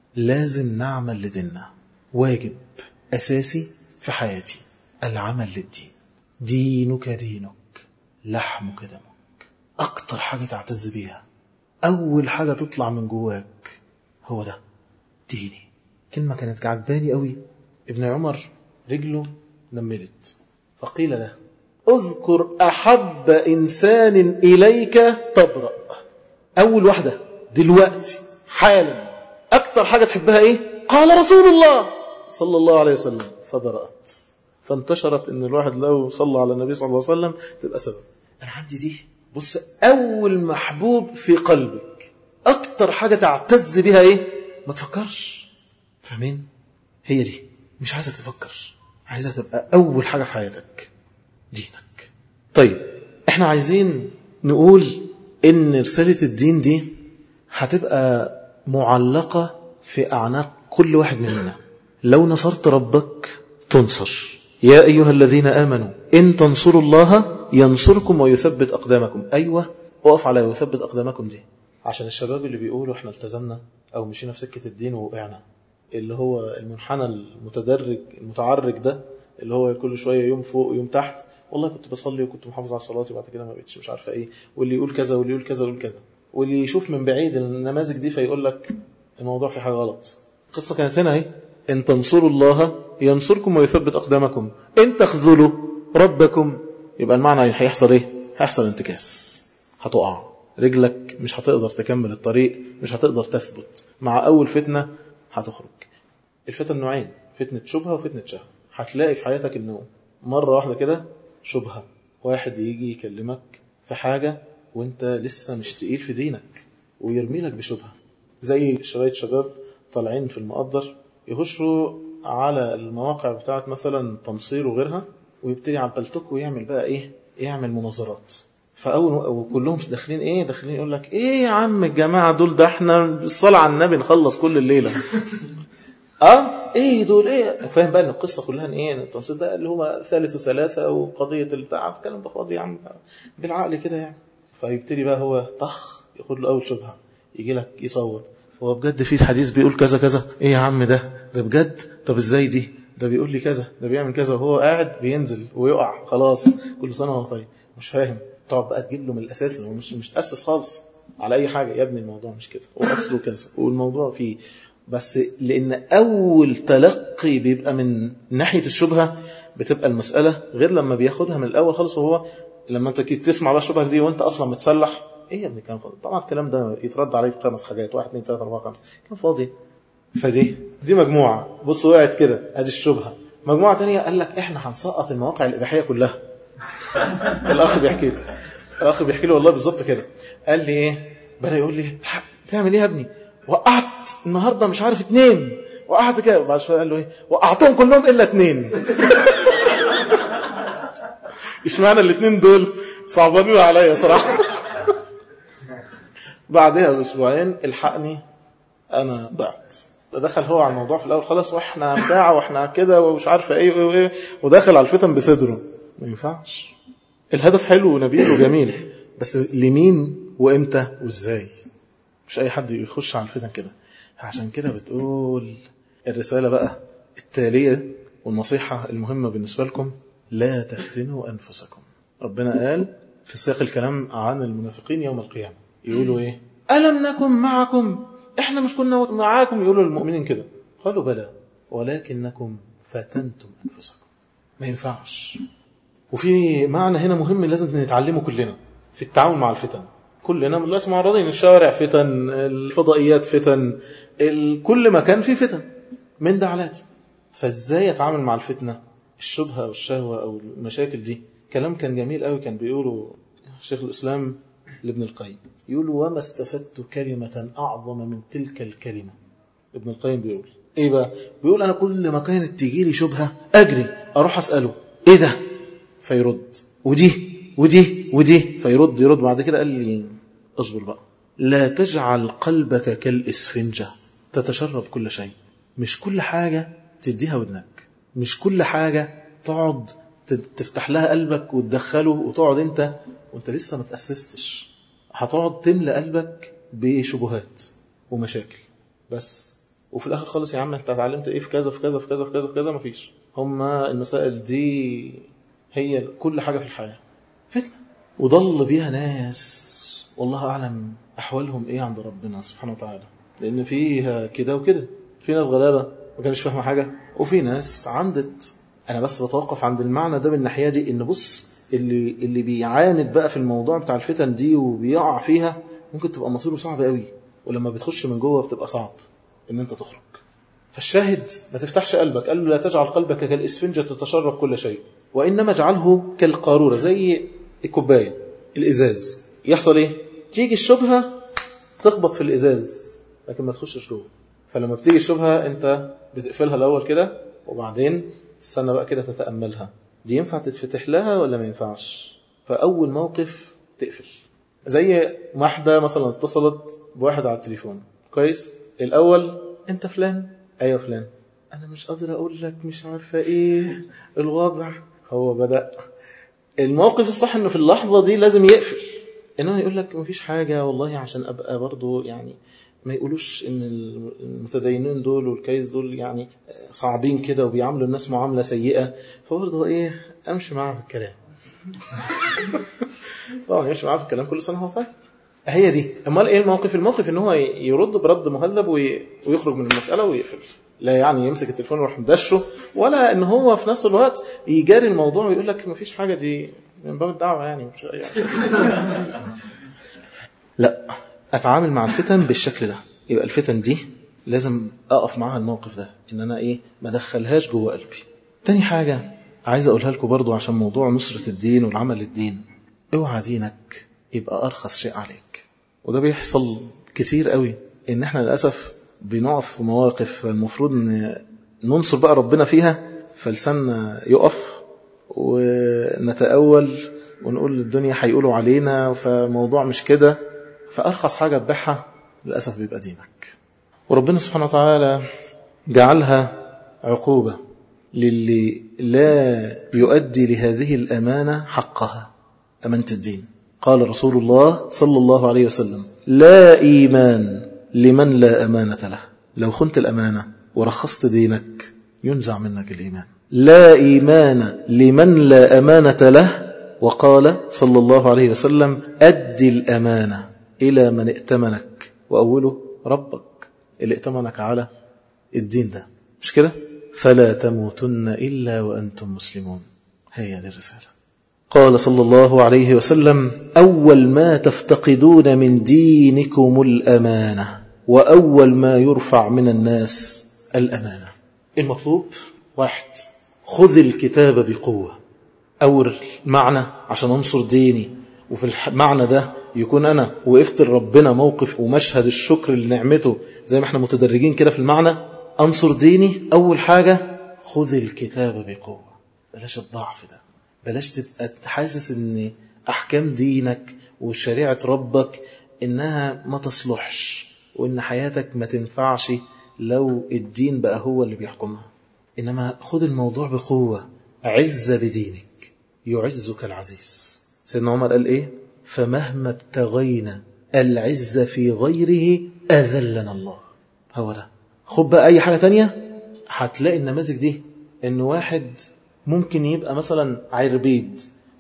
لازم نعمل لديننا. واجب أساسي في حياتي العمل للدين. دينك دينك لحمك دمك. أكتر حاجة تعتز بيها، أول حاجة تطلع من جواك هو ده ديني. كلمة كانت عجباني قوي. ابن عمر رجله نملت فقيل له اذكر أحب إنسان إليك تبرأ. أول واحدة دلوقتي حالا أكتر حاجة تحبها إيه؟ قال رسول الله صلى الله عليه وسلم فبرأت. فانتشرت إن الواحد لو صلى على النبي صلى الله عليه وسلم تبقى سبب. أنا عندي دي. بص، أول محبوب في قلبك أكتر حاجة تعتز بها إيه؟ ما تفكرش. فاهمين؟ هي دي. مش عايزك تفكر، عايزك تبقى أول حاجة في حياتك دينك. طيب احنا عايزين نقول ان رسالة الدين دي هتبقى معلقة في أعناق كل واحد مننا. لو نصرت ربك تنصر. يا أيها الذين آمنوا إن تنصروا الله ينصركم ويثبت أقدامكم. أيوة، وقف على يثبت أقدامكم دي عشان الشباب اللي بيقولوا احنا التزمنا أو مشينا في سكة الدين ووقعنا، اللي هو المنحنى المتدرج المتعرج ده، اللي هو كل شوية يوم فوق ويوم تحت. والله كنت بصلي وكنت محافظ على صلاتي وبعد كده ما بقتش مش عارفة ايه، واللي يقول كذا واللي يقول كذا واللي كذا، واللي يشوف من بعيد النماذج دي فيقول لك الموضوع في حاجة غلط. القصة كانت هنا اهي. ان تنصروا الله ينصركم ويثبت أقدامكم، ان تخذلوا ربكم. يبقى المعنى هيحصل ايه؟ هيحصل انتكاس، هتقع رجلك، مش هتقدر تكمل الطريق، مش هتقدر تثبت. مع أول فتنة هتخرج. الفتن نوعين، فتنة شبهة وفتنة شهوة. هتلاقي في حياتك انه مرة واحدة كده شبهة، واحد يجي يكلمك في حاجة وانت لسه مش تقيل في دينك ويرمي لك بشبهة. زي شوية شباب طالعين في المقدر يخشوا على المواقع بتاعت مثلا تنصير وغيرها، ويبتدي على البلتوك ويعمل بقى ايه، يعمل مناظرات. فاول وكلهم داخلين ايه، داخلين يقول لك ايه يا عم الجماعة دول، ده احنا بالصلاة على النبي نخلص كل الليلة. اه ايه دول ايه. فاهم بقى ان القصه كلها ان ايه، التنصير ده اللي هو ثالث وثلاثه وقضيه البتاع، الكلام ده فاضي يا عم بالعقل كده يعني. فيبتدي بقى هو طخ ياخد له اول شبهه، يجي لك يصوت هو بجد في حديث بيقول كذا كذا. ايه يا عم ده ده بجد؟ طب ازاي دي؟ ده بيقول لي كذا، ده بيعمل كذا، وهو قاعد بينزل ويقع خلاص. كل سنه وهو طيب مش فاهم. تقعد بقى تجيب له من الاساس انه مش مش تاسس خالص على اي حاجه. يا ابني الموضوع مش كده، واصله كذا، والموضوع فيه بس. لأن أول تلقي بيبقى من ناحية الشبهة، بتبقى المسألة غير لما بياخدها من الأول خالص. وهو لما أنت تسمع بقى الشبهة دي وأنت أصلا متسلح، إيه يا ابني كان فاضي. طبعا الكلام ده يترد عليه في خمس حاجات، واحد اثنين ثلاثة أربعة خمسة، كان فاضي. فدي دي مجموعة بص وقعت كده، ادي الشبهة. مجموعة تانية قال لك إحنا هنسقط المواقع الإباحية كلها. الأخ بيحكي لي الأخ بيحكي لي والله بالظبط كده. قال لي إيه، بدأ يقول لي بتعمل إيه يا ابني؟ وقعت النهاردة مش عارف اتنين، وقعت كده. وبعد شوية قال له ايه، وقعتهم كلهم إلا اتنين. إيش معنى الاتنين دول؟ صعبانين عليا صراحة. بعدها بأسبوعين الحقني أنا ضعت. دخل هو على الموضوع في الأول خلاص، وإحنا بتاع وإحنا كده ومش عارفة إيه وإيه، ودخل على الفتن بصدره. ما ينفعش. الهدف حلو ونبيل وجميل، بس لمين وإمتى وإزاي؟ مش أي حد يخش على الفتن كده. عشان كده بتقول الرسالة بقى التالية والنصيحة المهمة بالنسبة لكم: لا تفتنوا أنفسكم. ربنا قال في سياق الكلام عن المنافقين يوم القيامة، يقولوا إيه؟ ألم نكن معكم؟ إحنا مش كنا معاكم؟ يقولوا للمؤمنين كده. قالوا بلى ولكنكم فتنتم أنفسكم. ما ينفعش. وفي معنى هنا مهم لازم نتعلمه كلنا في التعامل مع الفتن. كلنا دلوقتي معرضين، الشوارع فتن، الفضائيات فتن، كل مكان فيه فتن من دعلات. فازاي اتعامل مع الفتنة، الشبهة او الشهوة او المشاكل دي؟ كلام كان جميل قوي كان بيقوله شيخ الإسلام لابن القيم يقول وما استفدت كلمة أعظم من تلك الكلمة. ابن القيم بيقول إيه بقى؟ بيقول أنا كل ما كانت تيجي لي شبهة أجري أروح أسأله إيه ده؟ فيرد ودي ودي ودي فيرد يرد. بعد كده قال لي اصبر بقى، لا تجعل قلبك كالإسفنجة تتشرب كل شيء. مش كل حاجة تديها ودنك، مش كل حاجة تقعد تفتح لها قلبك وتدخله وتقعد انت وانت لسه ما تأسستش. هتقعد تملى قلبك بشبهات ومشاكل بس، وفي الآخر خالص يا عم انت اتعلمت ايه في كذا في كذا في كذا في كذا في كذا؟ مفيش. هما المسائل دي هي كل حاجة في الحياة فتنة، وضل بيها ناس والله أعلم أحوالهم إيه عند ربنا سبحانه وتعالى، لأن فيها كده وكده. في ناس غلابة ما كانش فاهمة حاجة، وفي ناس عندت. أنا بس بتوقف عند المعنى ده بالناحية دي، إن بص اللي اللي بيعاند بقى في الموضوع بتاع الفتن دي وبيقع فيها ممكن تبقى مصيره صعب قوي، ولما بتخش من جوه بتبقى صعب إن أنت تخرج. فالشاهد ما تفتحش قلبك، قال له لا تجعل قلبك كالإسفنجة تتشرب كل شيء، وإنما اجعله كالقارورة، زي الكوباية الإزاز. يحصل إيه؟ تيجي الشبهة تخبط في الإزاز لكن ما تخشش جوه. فلما بتيجي الشبهة أنت بتقفلها الأول كده، وبعدين تستنى بقى كده تتأملها، دي ينفع تتفتح لها ولا ما ينفعش؟ فأول موقف تقفل. زي واحدة مثلا اتصلت بواحد على التليفون كويس، الأول أنت فلان؟ أيوة فلان. أنا مش قادر أقول لك مش عارفة إيه الوضع. هو بدأ الموقف الصح إنه في اللحظة دي لازم يقفل، إنه يقول لك مفيش حاجة والله، عشان أبقى برضو يعني ما يقولوش إن المتدينين دول والكيس دول يعني صعبين كده وبيعاملوا الناس معاملة سيئة، فبرضو إيه أمشي معاه في الكلام. طبعا يمشي معاه في الكلام كل سنة هو طيب. هي دي. امال ايه الموقف؟ الموقف ان هو يرد برد مهذب ويخرج من المسألة ويقفل، لا يعني يمسك التليفون ويروح مدشه، ولا ان هو في نفس الوقت يجاري الموضوع ويقول لك مفيش حاجة، دي من باب الدعوة يعني مش يعني. لا، اتعامل مع الفتن بالشكل ده. يبقى الفتن دي لازم اقف معها الموقف ده، ان انا ايه ما ادخلهاش جوه قلبي. تاني حاجة عايز اقولها لكم برضو عشان موضوع نصرة الدين والعمل للدين، اوعى دينك يبقى ارخص شيء عليك. وده بيحصل كتير قوي، ان احنا للأسف بنقف في مواقف المفروض ان ننصر بقى ربنا فيها، فلساننا يقف ونتأول ونقول الدنيا هيقولوا علينا، فموضوع مش كده. فأرخص حاجة تبيعها للأسف بيبقى دينك. وربنا سبحانه وتعالى جعلها عقوبة للي لا يؤدي لهذه الأمانة حقها، أمانة الدين. قال رسول الله صلى الله عليه وسلم لا إيمان لمن لا أمانة له. لو خنت الأمانة ورخصت دينك ينزع منك الإيمان. لا إيمان لمن لا أمانة له. وقال صلى الله عليه وسلم أدي الأمانة إلى من ائتمنك، وأوله ربك اللي ائتمنك على الدين ده، مش كده؟ فلا تموتن إلا وأنتم مسلمون. هي دي الرسالة. قال صلى الله عليه وسلم أول ما تفتقدون من دينكم الأمانة، وأول ما يرفع من الناس الأمانة. المطلوب واحد، خذ الكتاب بقوة. أول معنى عشان أنصر ديني، وفي المعنى ده يكون أنا وقفت لربنا موقف ومشهد الشكر لنعمته زي ما احنا متدرجين كده في المعنى. أنصر ديني أول حاجة خذ الكتاب بقوة. بلاش الضعف ده، بلاش تبقى حاسس ان احكام دينك وشريعة ربك انها ما تصلحش، وان حياتك ما تنفعش لو الدين بقى هو اللي بيحكمها. انما خذ الموضوع بقوة. عز بدينك يعزك العزيز. سيدنا عمر قال ايه؟ فمهما ابتغينا العز في غيره اذلنا الله. هو ده. خد بقى اي حاجة تانية هتلاقي النماذج دي، ان واحد ممكن يبقى مثلا عربيد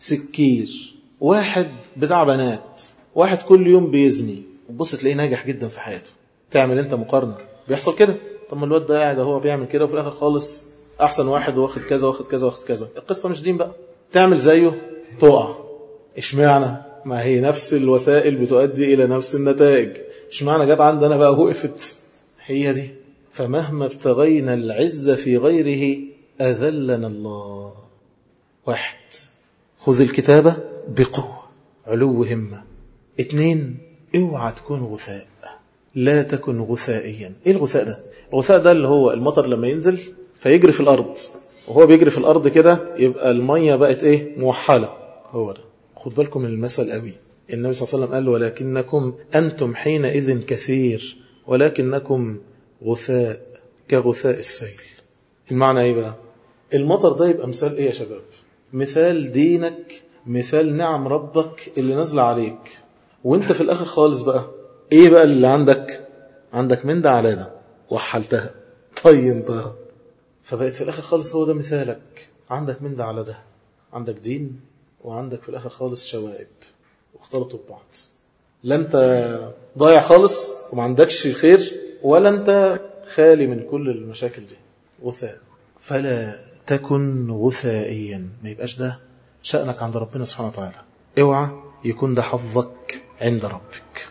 سكير، واحد بتاع بنات، واحد كل يوم بيزني، وبص تلاقيه ناجح جدا في حياته. تعمل انت مقارنة، بيحصل كده. طب ما الواد ده قاعد هو بيعمل كده، وفي الاخر خالص احسن واحد واخد كذا واخد كذا واخد كذا. القصة مش دين بقى. تعمل زيه تقع. اشمعنى؟ ما هي نفس الوسائل بتؤدي الى نفس النتائج. اشمعنى جت عندنا بقى وقفت؟ هي دي. فمهما ابتغينا العز في غيره أذلنا الله. واحد، خذ الكتابة بقوة، علو همة. اتنين، اوعى تكون غثاء، لا تكن غثائيا. ايه الغثاء ده؟ الغثاء ده اللي هو المطر لما ينزل فيجري في الأرض، وهو بيجري في الأرض كده يبقى المية بقت ايه؟ موحلة. هو ده. خد بالكم من المثل قوي. النبي صلى الله عليه وسلم قال ولكنكم أنتم حينئذ كثير ولكنكم غثاء كغثاء السيل. المعنى ايه بقى؟ المطر ده يبقى مثال ايه يا شباب؟ مثال دينك، مثال نعم ربك اللي نزل عليك، وانت في الاخر خالص بقى ايه بقى اللي عندك؟ عندك من ده على ده، وحلتها طينتها، فبقيت في الاخر خالص هو ده مثالك. عندك من ده على ده، عندك دين وعندك في الاخر خالص شوائب واختلطوا ببعض. لا انت ضايع خالص وما عندكش خير، ولا انت خالي من كل المشاكل دي. غثاء. فلا تكن غثائيا، ما يبقاش ده شأنك عند ربنا سبحانه وتعالى. اوعى يكون ده حظك عند ربك.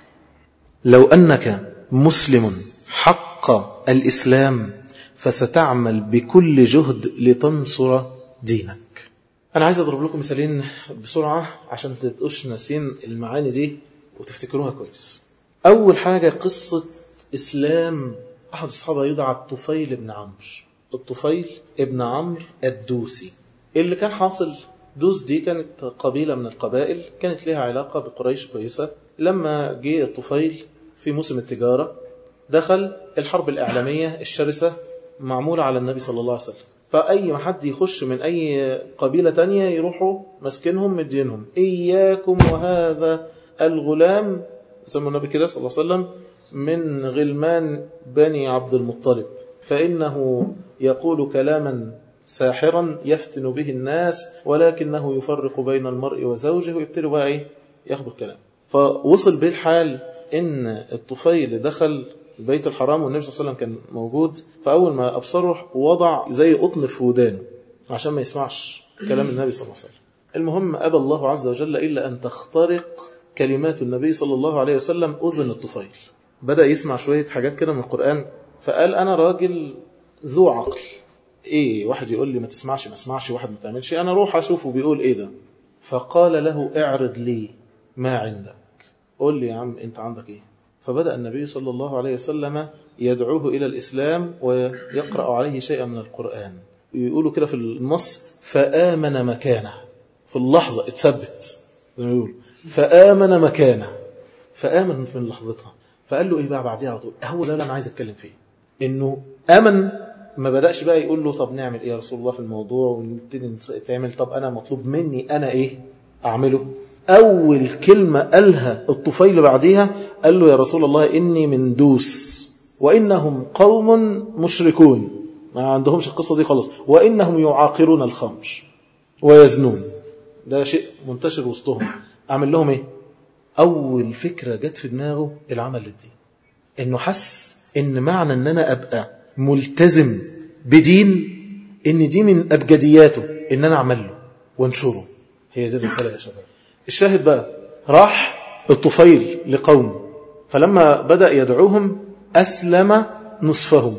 لو أنك مسلم حق الإسلام فستعمل بكل جهد لتنصر دينك. أنا عايز أضرب لكم مثالين بسرعة عشان تبقوش ناسين المعاني دي وتفتكروها كويس. أول حاجة قصة إسلام أحد الصحابة يدعى الطفيل بن عمرو. الطفيل ابن عمرو الدوسي. اللي كان حاصل، دوس دي كانت قبيلة من القبائل كانت لها علاقة بقريش كويسة. لما جاء الطفيل في موسم التجارة دخل الحرب الإعلامية الشرسة معمولة على النبي صلى الله عليه وسلم، فأي حد يخش من أي قبيلة تانية يروحوا مسكنهم مدينهم، إياكم وهذا الغلام، سمى النبي كده صلى الله عليه وسلم، من غلمان بني عبد المطلب، فإنه يقول كلاما ساحرا يفتن به الناس ولكنه يفرق بين المرء وزوجه، ويبتدوا بقى ايه ياخدوا الكلام. فوصل به الحال ان الطفيل دخل البيت الحرام والنبي صلى الله عليه وسلم كان موجود، فأول ما أبصره وضع زي قطن في ودانه عشان ما يسمعش كلام النبي صلى الله عليه وسلم. المهم أبى الله عز وجل إلا أن تخترق كلمات النبي صلى الله عليه وسلم أذن الطفيل. بدأ يسمع شوية حاجات كده من القرآن، فقال أنا راجل ذو عقل، ايه واحد يقول لي ما تسمعش ما اسمعش، واحد ما تعملش، انا روح اشوفه بيقول ايه ده. فقال له اعرض لي ما عندك، قول لي يا عم انت عندك ايه. فبدأ النبي صلى الله عليه وسلم يدعوه الى الاسلام ويقرأ عليه شيئا من القرآن. يقولوا كده في النص فآمن مكانه، في اللحظة اتثبت يقول فآمن مكانه، فآمن في لحظتها. فقال له ايه بقى بعديها على طول؟ هو ده اللي انا عايز اتكلم فيه، انه امن. ما بدأش بقى يقول له طب نعمل ايه يا رسول الله في الموضوع ونبتدي تعمل، طب انا مطلوب مني انا ايه اعمله. اول كلمة قالها الطفيل بعديها قال له يا رسول الله اني من دوس وانهم قوم مشركون، ما عندهمش القصة دي خالص، وانهم يعاقرون الخمر ويزنون، ده شيء منتشر وسطهم، اعمل لهم ايه. اول فكرة جت في دماغه العمل للدين، انه حس ان معنى ان انا ابقى ملتزم بدين ان دي من ابجدياته ان انا اعمل له وانشره. هي دي الرسالة يا شباب. الشاهد بقى راح الطفيل لقوم، فلما بدأ يدعوهم أسلم نصفهم،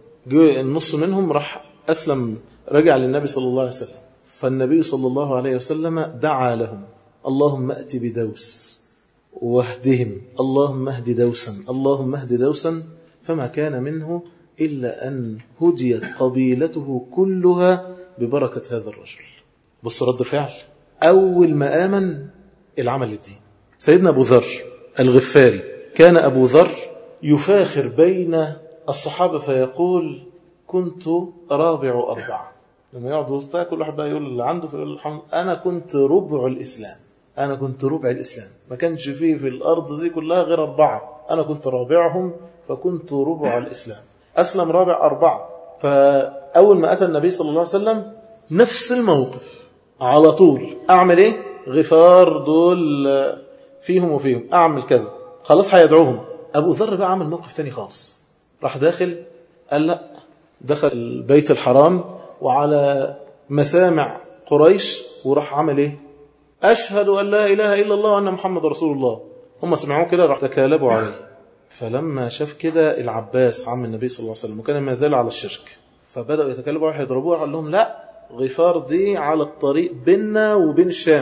النص منهم راح أسلم رجع للنبي صلى الله عليه وسلم. فالنبي صلى الله عليه وسلم دعا لهم اللهم أتي بدوس واهدهم، اللهم اهد دوسا، اللهم اهد دوسا. فما كان منه إلا أن هديت قبيلته كلها ببركة هذا الرجل. بص رد فعل، أول ما آمن العمل للدين. سيدنا أبو ذر الغفاري، كان أبو ذر يفاخر بين الصحابة فيقول كنت رابع أربعة. لما يقعد وسطها كل واحد بقى يقول اللي عنده، فيقول الحمد أنا كنت ربع الإسلام، أنا كنت ربع الإسلام، ما كانش فيه في الأرض دي كلها غير أربعة، أنا كنت رابعهم فكنت ربع الإسلام. أسلم رابع أربعة. فأول ما أتى النبي صلى الله عليه وسلم نفس الموقف على طول، أعمل إيه؟ غفار دول فيهم وفيهم، أعمل كذا، خلاص هيدعوهم. أبو ذر بقى عمل موقف تاني خالص، راح داخل قال لا، دخل البيت الحرام وعلى مسامع قريش وراح عمل إيه؟ أشهد أن لا إله إلا الله وأن محمد رسول الله. هم سمعوه كده راح تكالبوا عليه. فلما شاف كده العباس عم النبي صلى الله عليه وسلم وكان ما زال على الشرك، فبدأوا يتكلموا عليه يضربوه. قال لهم لا، غفار دي على الطريق بيننا وبين الشام،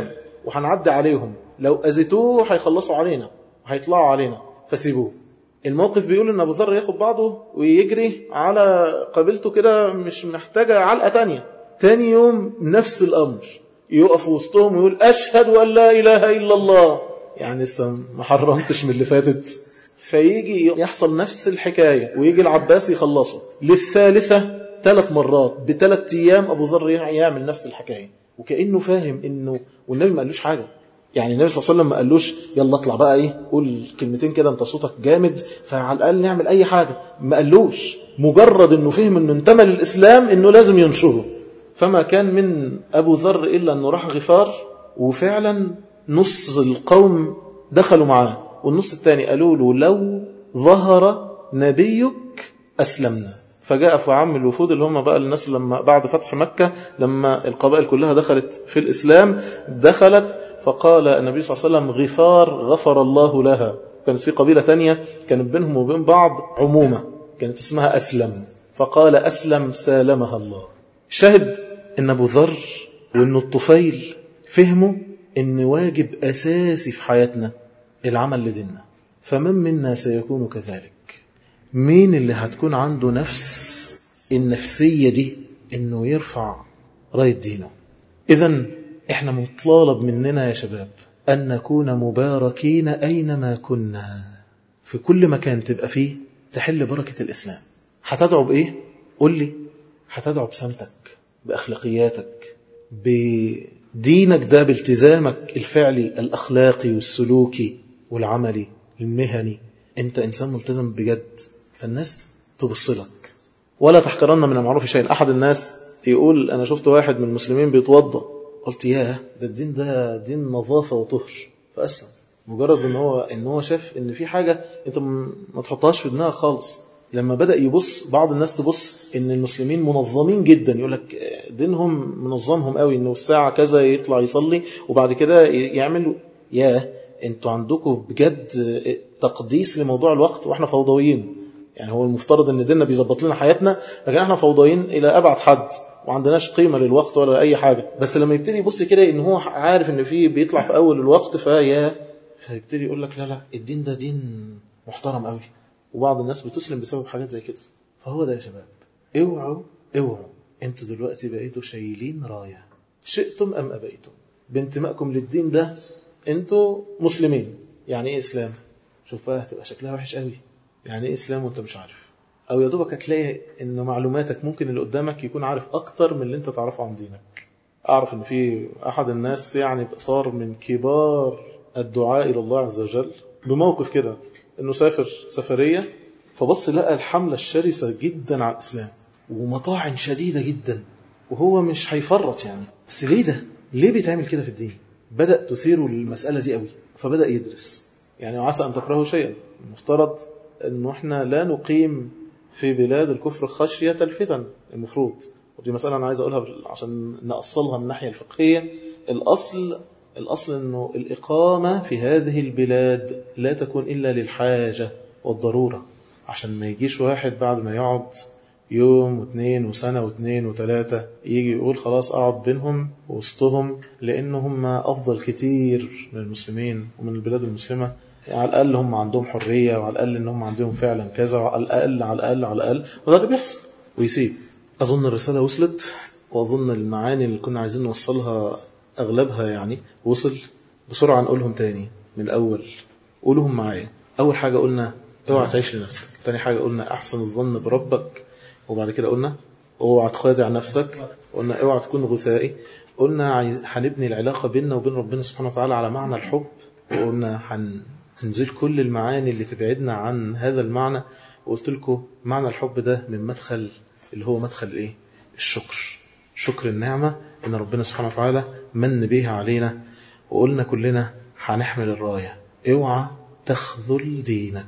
وهنعدي عليهم، لو أذيتوه هيخلصوا علينا وهيطلعوا علينا فسيبوه. الموقف بيقول ان ابو ذر ياخد بعضه ويجري على قبيلته كده، مش محتاجة علقة تانية. تاني يوم نفس الامر، يقف وسطهم ويقول اشهد ان لا اله الا الله، يعني لسه ما حرمتش من اللي فاتت. فيجي يحصل نفس الحكاية ويجي العباس يخلصه للثالثة، ثلاث مرات بثلاث ايام ابو ذر يعمل نفس الحكاية، وكأنه فاهم انه، والنبي ما قالوش حاجة. يعني النبي صلى الله عليه وسلم ما قالوش يلا اطلع بقى ايه قول كلمتين كده انت صوتك جامد فعلى الاقل نعمل اي حاجة، ما قالوش. مجرد انه فهم انه انتمى للاسلام انه لازم ينشره. فما كان من ابو ذر الا انه راح غفار، وفعلا نص القوم دخلوا معاه والنص الثاني قالوا له لو ظهر نبيك اسلمنا. فجاء في عام الوفود اللي هم بقى الناس لما بعد فتح مكة، لما القبائل كلها دخلت في الإسلام، دخلت فقال النبي صلى الله عليه وسلم غفار غفر الله لها. كانت في قبيلة تانية كانت بينهم وبين بعض عمومة كانت اسمها أسلم، فقال أسلم سالمها الله. شهد ان أبو ذر وإنه الطفيل فهموا إن واجب أساسي في حياتنا العمل لديننا. فمن منا سيكون كذلك؟ مين اللي هتكون عنده نفس النفسية دي إنه يرفع راية دينه؟ إذن إحنا مطالب مننا يا شباب أن نكون مباركين أينما كنا، في كل مكان تبقى فيه تحل بركة الإسلام. هتدعو بإيه؟ قل لي. هتدعو بسمتك، بأخلاقياتك، بدينك ده، بالتزامك الفعلي الأخلاقي والسلوكي والعملي المهني. أنت إنسان ملتزم بجد، فالناس تبص لك. ولا تحقرن من المعروف شيئا. أحد الناس يقول أنا شفت واحد من المسلمين بيتوضأ، قلت ياه ده الدين ده دين نظافة وطهر، فأسلم. مجرد إن هو إن هو شاف إن في حاجة أنت ما تحطهاش في دماغك خالص. لما بدأ يبص بعض الناس تبص إن المسلمين منظمين جدا، يقول لك دينهم منظمهم قوي، إنه الساعة كذا يطلع يصلي وبعد كده يعمل. ياه أنتوا عندكم بجد تقديس لموضوع الوقت وإحنا فوضويين. يعني هو المفترض ان ديننا بيظبط لنا حياتنا، لكن احنا فوضيين الى ابعد حد وعندناش قيمة للوقت ولا اي حاجة. بس لما يبتدي يبص كده ان هو عارف ان فيه بيطلع في اول الوقت فيا فيبتدي يقول لك لا لا الدين ده دين محترم قوي. وبعض الناس بتسلم بسبب حاجات زي كده. فهو ده يا شباب، اوعوا اوعوا انتوا دلوقتي بقيتوا شايلين راية، شئتم ام ابيتم، بانتمائكم للدين ده انتوا مسلمين. يعني ايه اسلام؟ شوف بقى هتبقى شكلها وحش قوي. يعني ايه اسلام وانت مش عارف؟ او يا دوبك هتلاقي ان معلوماتك ممكن اللي قدامك يكون عارف اكتر من اللي انت تعرفه عن دينك. اعرف ان في احد الناس يعني صار من كبار الدعاء الى الله عز وجل بموقف كده، انه سافر سفرية فبص لقى الحملة الشرسة جدا على الاسلام ومطاعن شديدة جدا، وهو مش هيفرط يعني. بس ليه ده؟ ليه بيتعمل كده في الدين؟ بدأ تثيره المسألة دي قوي، فبدأ يدرس. يعني عسى ان تكرهوا شيئا، المفترض أنه إحنا لا نقيم في بلاد الكفر خشية الفتن المفروض. ودي مسألة أنا عايز أقولها عشان نأصلها من الناحية الفقهية. الأصل الأصل أنه الإقامة في هذه البلاد لا تكون إلا للحاجة والضرورة، عشان ما يجيش واحد بعد ما يقعد يوم واثنين وسنة واثنين وثلاثة يجي يقول خلاص أقعد بينهم وسطهم، لأنهم أفضل كتير من المسلمين ومن البلاد المسلمة. على الأقل هم عندهم حرية، وعلى الأقل إنهم عندهم فعلا كذا، وعلى الأقل على الأقل على الأقل وده اللي بيحصل ويسيب. أظن الرسالة وصلت، وأظن المعاني اللي كنا عايزين نوصلها أغلبها يعني وصل. بسرعة نقولهم تاني من الأول، قولهم معايا. أول حاجة قلنا اوعى تعيش لنفسك. تاني حاجة قلنا أحسن الظن بربك. وبعد كده قلنا اوعى تخادع نفسك. قلنا اوعى تكون غثائي. قلنا هنبني العلاقة بيننا وبين ربنا سبحانه وتعالى على معنى الحب. وقلنا هن ننزل كل المعاني اللي تبعدنا عن هذا المعنى. وقلت لكم معنى الحب ده من مدخل اللي هو مدخل الايه؟ الشكر. شكر النعمة ان ربنا سبحانه وتعالى من بيها علينا. وقلنا كلنا هنحمل الراية، اوعى تخذل دينك،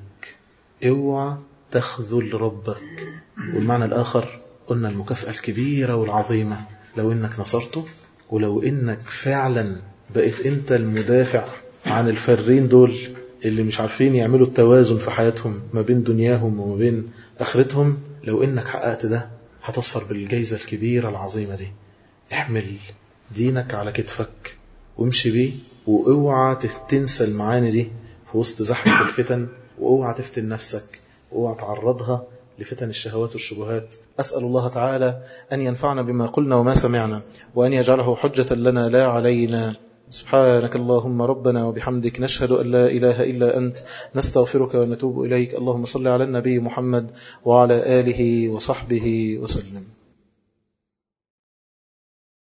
اوعى تخذل ربك. والمعنى الاخر قلنا المكافأة الكبيرة والعظيمة لو انك نصرته، ولو انك فعلا بقيت انت المدافع عن الفرين دول اللي مش عارفين يعملوا التوازن في حياتهم ما بين دنياهم وما بين آخرتهم. لو إنك حققت ده هتصفر بالجائزة الكبيرة العظيمة دي. احمل دينك على كتفك وامشي بيه، واوعى تنسى المعاني دي في وسط زحمة الفتن، واوعى تفتن نفسك، واوعى تعرضها لفتن الشهوات والشبهات. أسأل الله تعالى أن ينفعنا بما قلنا وما سمعنا، وأن يجعله حجة لنا لا علينا. سبحانك اللهم ربنا وبحمدك، نشهد أن لا إله إلا أنت، نستغفرك ونتوب إليك. اللهم صل على النبي محمد وعلى آله وصحبه وسلم.